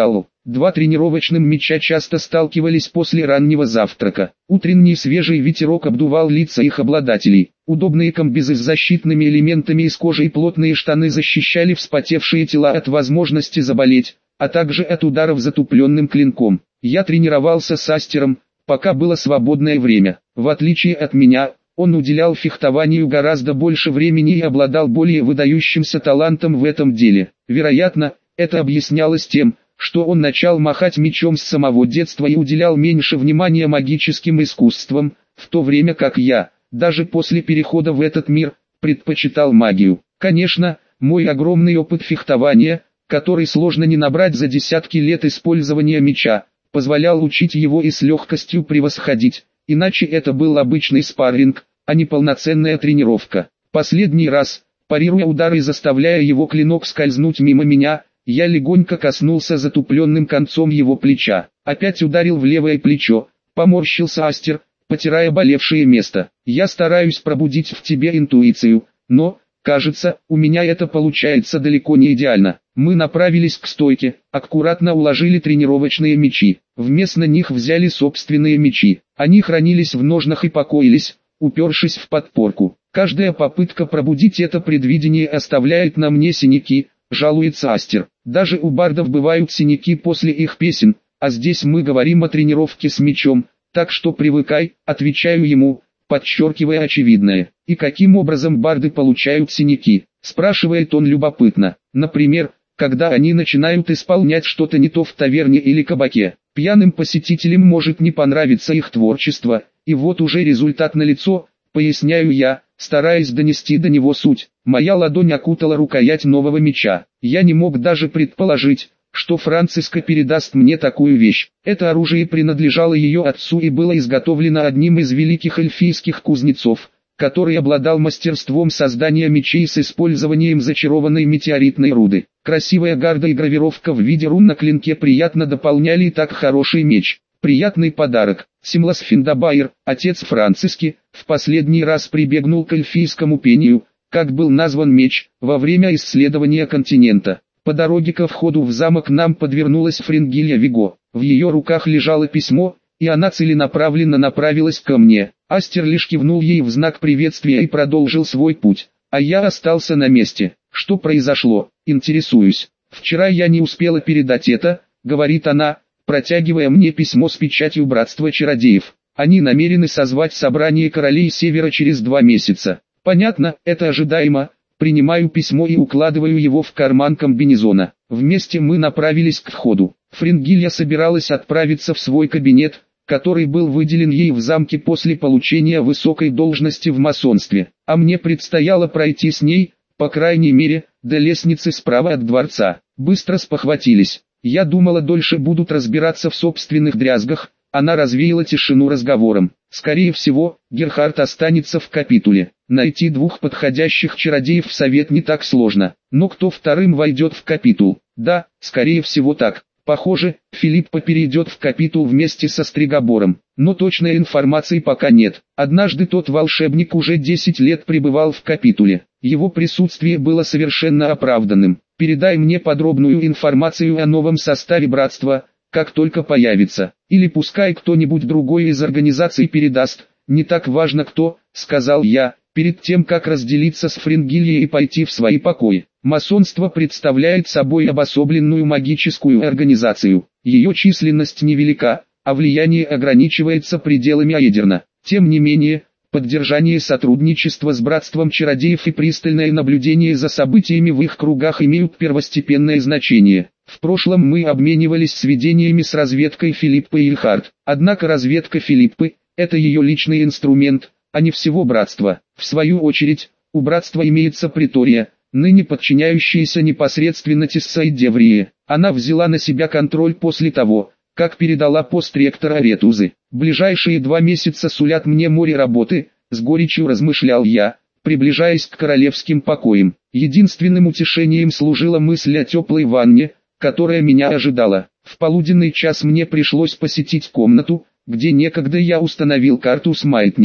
Два тренировочных мяча часто сталкивались после раннего завтрака. Утренний свежий ветерок обдувал лица их обладателей. Удобные комбезы с защитными элементами из кожи и плотные штаны защищали вспотевшие тела от возможности заболеть, а также от ударов затупленным клинком. Я тренировался с Астером, пока было свободное время. В отличие от меня, он уделял фехтованию гораздо больше времени и обладал более выдающимся талантом в этом деле. Вероятно, это объяснялось тем, что он начал махать мечом с самого детства и уделял меньше внимания магическим искусствам, в то время как я, даже после перехода в этот мир, предпочитал магию. Конечно, мой огромный опыт фехтования, который сложно не набрать за десятки лет использования меча, позволял учить его и с легкостью превосходить, иначе это был обычный спарринг, а не полноценная тренировка. Последний раз, парируя удары и заставляя его клинок скользнуть мимо меня, я легонько коснулся затупленным концом его плеча. Опять ударил в левое плечо, поморщился Астер, потирая болевшее место. Я стараюсь пробудить в тебе интуицию, но, кажется, у меня это получается далеко не идеально. Мы направились к стойке, аккуратно уложили тренировочные мячи. Вместо них взяли собственные мячи. Они хранились в ножнах и покоились, упершись в подпорку. Каждая попытка пробудить это предвидение оставляет на мне синяки, жалуется Астер. Даже у бардов бывают синяки после их песен, а здесь мы говорим о тренировке с мечом, так что привыкай, отвечаю ему, подчеркивая очевидное. И каким образом барды получают синяки, спрашивает он любопытно. Например, когда они начинают исполнять что-то не то в таверне или кабаке. Пьяным посетителям может не понравиться их творчество, и вот уже результат налицо, поясняю я, стараясь донести до него суть. Моя ладонь окутала рукоять нового меча. Я не мог даже предположить, что Франциска передаст мне такую вещь. Это оружие принадлежало ее отцу и было изготовлено одним из великих эльфийских кузнецов, который обладал мастерством создания мечей с использованием зачарованной метеоритной руды. Красивая гарда и гравировка в виде рун на клинке приятно дополняли и так хороший меч. Приятный подарок. Симлас Финдабайер, отец Франциски, в последний раз прибегнул к эльфийскому пению, как был назван меч, во время исследования континента. По дороге ко входу в замок нам подвернулась Фрингилья Виго. В ее руках лежало письмо, и она целенаправленно направилась ко мне. Астер лишь кивнул ей в знак приветствия и продолжил свой путь, а я остался на месте. Что произошло, интересуюсь. Вчера я не успела передать это, говорит она, протягивая мне письмо с печатью Братства Чародеев. Они намерены созвать собрание королей Севера через два месяца. Понятно, это ожидаемо. Принимаю письмо и укладываю его в карман комбинезона. Вместе мы направились к входу. Фрингилья собиралась отправиться в свой кабинет, который был выделен ей в замке после получения высокой должности в масонстве. А мне предстояло пройти с ней, по крайней мере, до лестницы справа от дворца. Быстро спохватились. Я думала, дольше будут разбираться в собственных дрязгах. Она развеяла тишину разговором. Скорее всего, Герхард останется в капитуле. Найти двух подходящих чародеев в совет не так сложно. Но кто вторым войдет в капитул? Да, скорее всего так. Похоже, Филиппа перейдет в капитул вместе со Стригобором. Но точной информации пока нет. Однажды тот волшебник уже десять лет пребывал в капитуле. Его присутствие было совершенно оправданным. Передай мне подробную информацию о новом составе братства, как только появится. Или пускай кто-нибудь другой из организации передаст, не так важно кто, сказал я, перед тем как разделиться с Фрингильей и пойти в свои покои. Масонство представляет собой обособленную магическую организацию. Ее численность невелика, а влияние ограничивается пределами Аэдерна. Тем не менее, поддержание сотрудничества с Братством Чародеев и пристальное наблюдение за событиями в их кругах имеют первостепенное значение. В прошлом мы обменивались сведениями с разведкой Филиппы Ильхард. Однако разведка Филиппы – это ее личный инструмент, а не всего братства. В свою очередь, у братства имеется притория, ныне подчиняющаяся непосредственно Тессаи Деврии. Она взяла на себя контроль после того, как передала пост ректора Ретузы. Ближайшие два месяца сулят мне море работы, с горечью размышлял я, приближаясь к королевским покоям. Единственным утешением служила мысль о теплой ванне, которая меня ожидала. В полуденный час мне пришлось посетить комнату, где некогда я установил карту с маятником.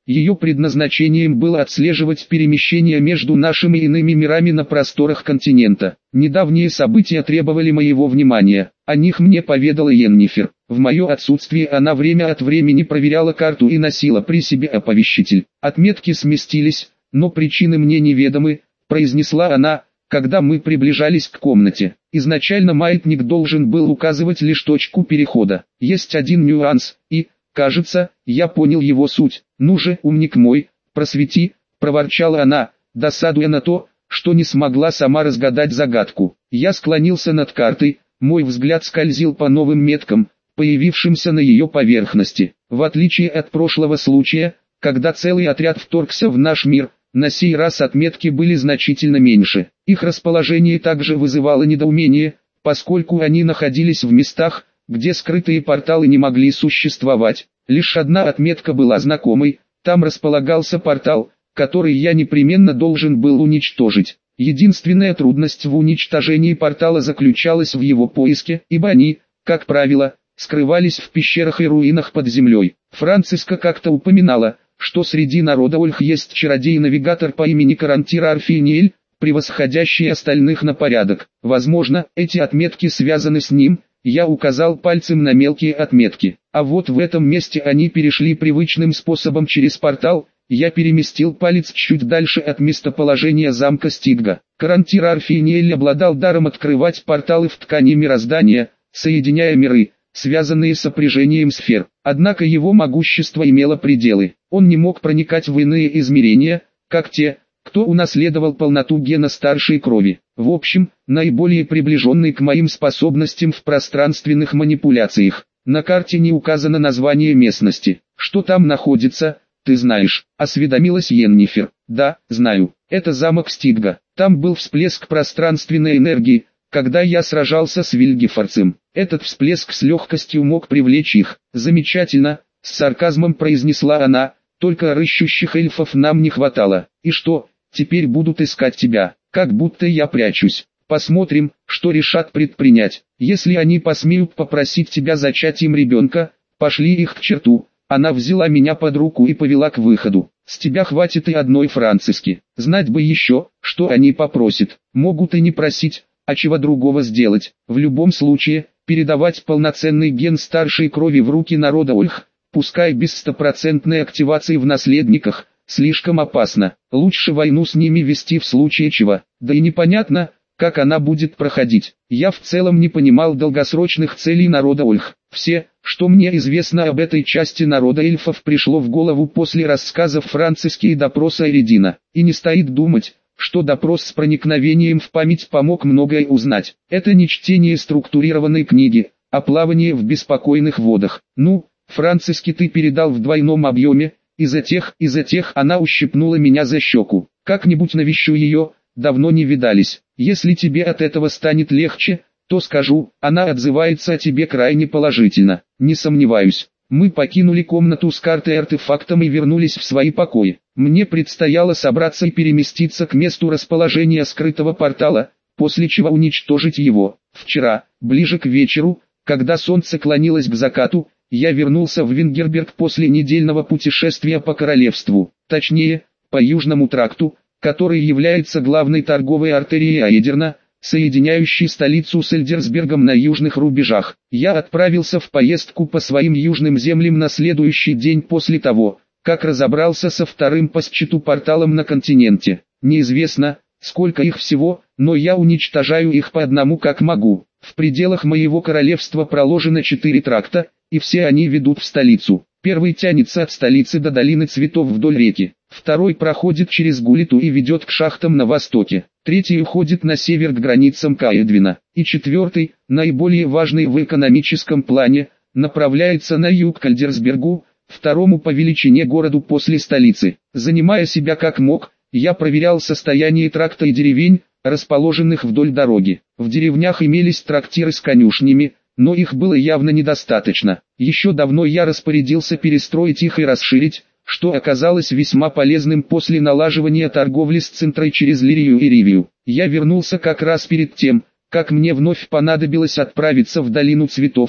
Ее предназначением было отслеживать перемещения между нашими и иными мирами на просторах континента. Недавние события требовали моего внимания. О них мне поведала Йеннифер. В мое отсутствие она время от времени проверяла карту и носила при себе оповещитель. Отметки сместились, но причины мне неведомы, произнесла она, когда мы приближались к комнате. Изначально маятник должен был указывать лишь точку перехода. Есть один нюанс, и, кажется, я понял его суть. Ну же, умник мой, просвети, проворчала она, досадуя на то, что не смогла сама разгадать загадку. Я склонился над картой, мой взгляд скользил по новым меткам, появившимся на ее поверхности. В отличие от прошлого случая, когда целый отряд вторгся в наш мир, на сей раз отметки были значительно меньше. Их расположение также вызывало недоумение, поскольку они находились в местах, где скрытые порталы не могли существовать. Лишь одна отметка была знакомой, там располагался портал, который я непременно должен был уничтожить. Единственная трудность в уничтожении портала заключалась в его поиске, ибо они, как правило, скрывались в пещерах и руинах под землей. Франциска как-то упоминала, что среди народа Ольх есть чародей-навигатор по имени Карантир Арфиниэль, превосходящий остальных на порядок. Возможно, эти отметки связаны с ним. Я указал пальцем на мелкие отметки. А вот в этом месте они перешли привычным способом через портал. Я переместил палец чуть дальше от местоположения замка Стигга. Карантир Арфиниэль обладал даром открывать порталы в ткани мироздания, соединяя миры, связанные с сопряжением сфер. Однако его могущество имело пределы. Он не мог проникать в иные измерения, как те, кто унаследовал полноту гена старшей крови. В общем, наиболее приближенный к моим способностям в пространственных манипуляциях. На карте не указано название местности. Что там находится, ты знаешь, осведомилась Йеннифер. Да, знаю. Это замок Стигга. Там был всплеск пространственной энергии, когда я сражался с вильгефорцем. Этот всплеск с легкостью мог привлечь их. Замечательно, с сарказмом произнесла она, только рыщущих эльфов нам не хватало. И что, теперь будут искать тебя, как будто я прячусь. Посмотрим, что решат предпринять. Если они посмеют попросить тебя зачать им ребенка, пошли их к черту. Она взяла меня под руку и повела к выходу. С тебя хватит и одной Франциски. Знать бы еще, что они попросят. Могут и не просить, а чего другого сделать. В любом случае, передавать полноценный ген старшей крови в руки народа Ольх, пускай без стопроцентной активации в наследниках, слишком опасно. Лучше войну с ними вести в случае чего. Да и непонятно, как она будет проходить. Я в целом не понимал долгосрочных целей народа Ольх. Все, что мне известно об этой части народа эльфов, пришло в голову после рассказов Франциски и допроса Эридина. И не стоит думать, что допрос с проникновением в память помог многое узнать. Это не чтение структурированной книги, а плавание в беспокойных водах. Ну, Франциски ты передал в двойном объеме, из-за тех, из-за тех она ущипнула меня за щеку. Как-нибудь навещу ее, давно не видались. Если тебе от этого станет легче, то скажу, она отзывается о тебе крайне положительно. Не сомневаюсь. Мы покинули комнату с картой и артефактом и вернулись в свои покои. Мне предстояло собраться и переместиться к месту расположения скрытого портала, после чего уничтожить его. Вчера, ближе к вечеру, когда солнце клонилось к закату, я вернулся в Вингерберг после недельного путешествия по королевству, точнее, по Южному тракту, который является главной торговой артерией Аэдерна, соединяющей столицу с Эльдерсбергом на южных рубежах. Я отправился в поездку по своим южным землям на следующий день после того, как разобрался со вторым по счету порталом на континенте. Неизвестно, сколько их всего, но я уничтожаю их по одному как могу. В пределах моего королевства проложено четыре тракта, и все они ведут в столицу. Первый тянется от столицы до долины цветов вдоль реки. Второй проходит через Гулиту и ведет к шахтам на востоке. Третий уходит на север к границам Каэдвина. И четвертый, наиболее важный в экономическом плане, направляется на юг к Эльдерсбергу, второму по величине городу после столицы. Занимая себя как мог, я проверял состояние тракта и деревень, расположенных вдоль дороги. В деревнях имелись трактиры с конюшнями, но их было явно недостаточно. Еще давно я распорядился перестроить их и расширить, что оказалось весьма полезным после налаживания торговли с Центрой через Лирию и Ривию. Я вернулся как раз перед тем, как мне вновь понадобилось отправиться в долину цветов,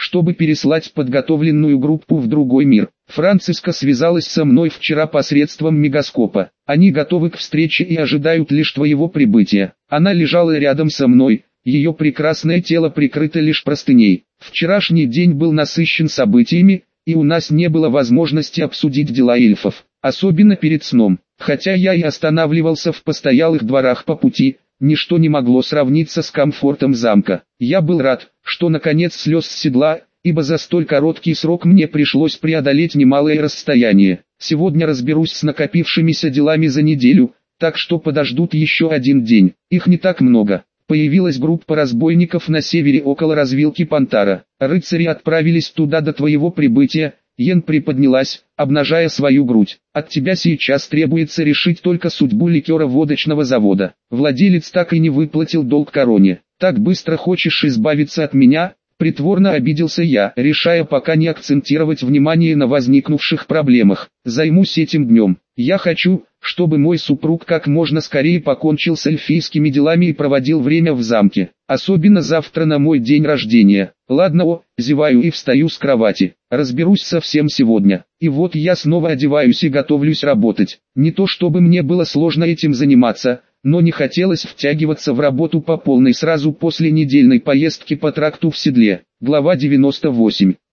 чтобы переслать подготовленную группу в другой мир. Франциска связалась со мной вчера посредством мегаскопа. Они готовы к встрече и ожидают лишь твоего прибытия. Она лежала рядом со мной, ее прекрасное тело прикрыто лишь простыней. Вчерашний день был насыщен событиями, и у нас не было возможности обсудить дела эльфов, особенно перед сном. Хотя я и останавливался в постоялых дворах по пути, ничто не могло сравниться с комфортом замка. Я был рад, что наконец слез с седла, ибо за столь короткий срок мне пришлось преодолеть немалое расстояние. Сегодня разберусь с накопившимися делами за неделю, так что подождут еще один день. Их не так много. Появилась группа разбойников на севере около развилки Пантара. Рыцари отправились туда до твоего прибытия. Йен приподнялась, обнажая свою грудь. От тебя сейчас требуется решить только судьбу ликеро-водочного завода. Владелец так и не выплатил долг короне. Так быстро хочешь избавиться от меня? Притворно обиделся я, решая пока не акцентировать внимание на возникнувших проблемах. Займусь этим днем. Я хочу, чтобы мой супруг как можно скорее покончил с эльфийскими делами и проводил время в замке. Особенно завтра на мой день рождения. Ладно, о, зеваю и встаю с кровати. Разберусь со всем сегодня. И вот я снова одеваюсь и готовлюсь работать. Не то чтобы мне было сложно этим заниматься, но не хотелось втягиваться в работу по полной сразу после недельной поездки по тракту в седле. Глава девяносто восемь.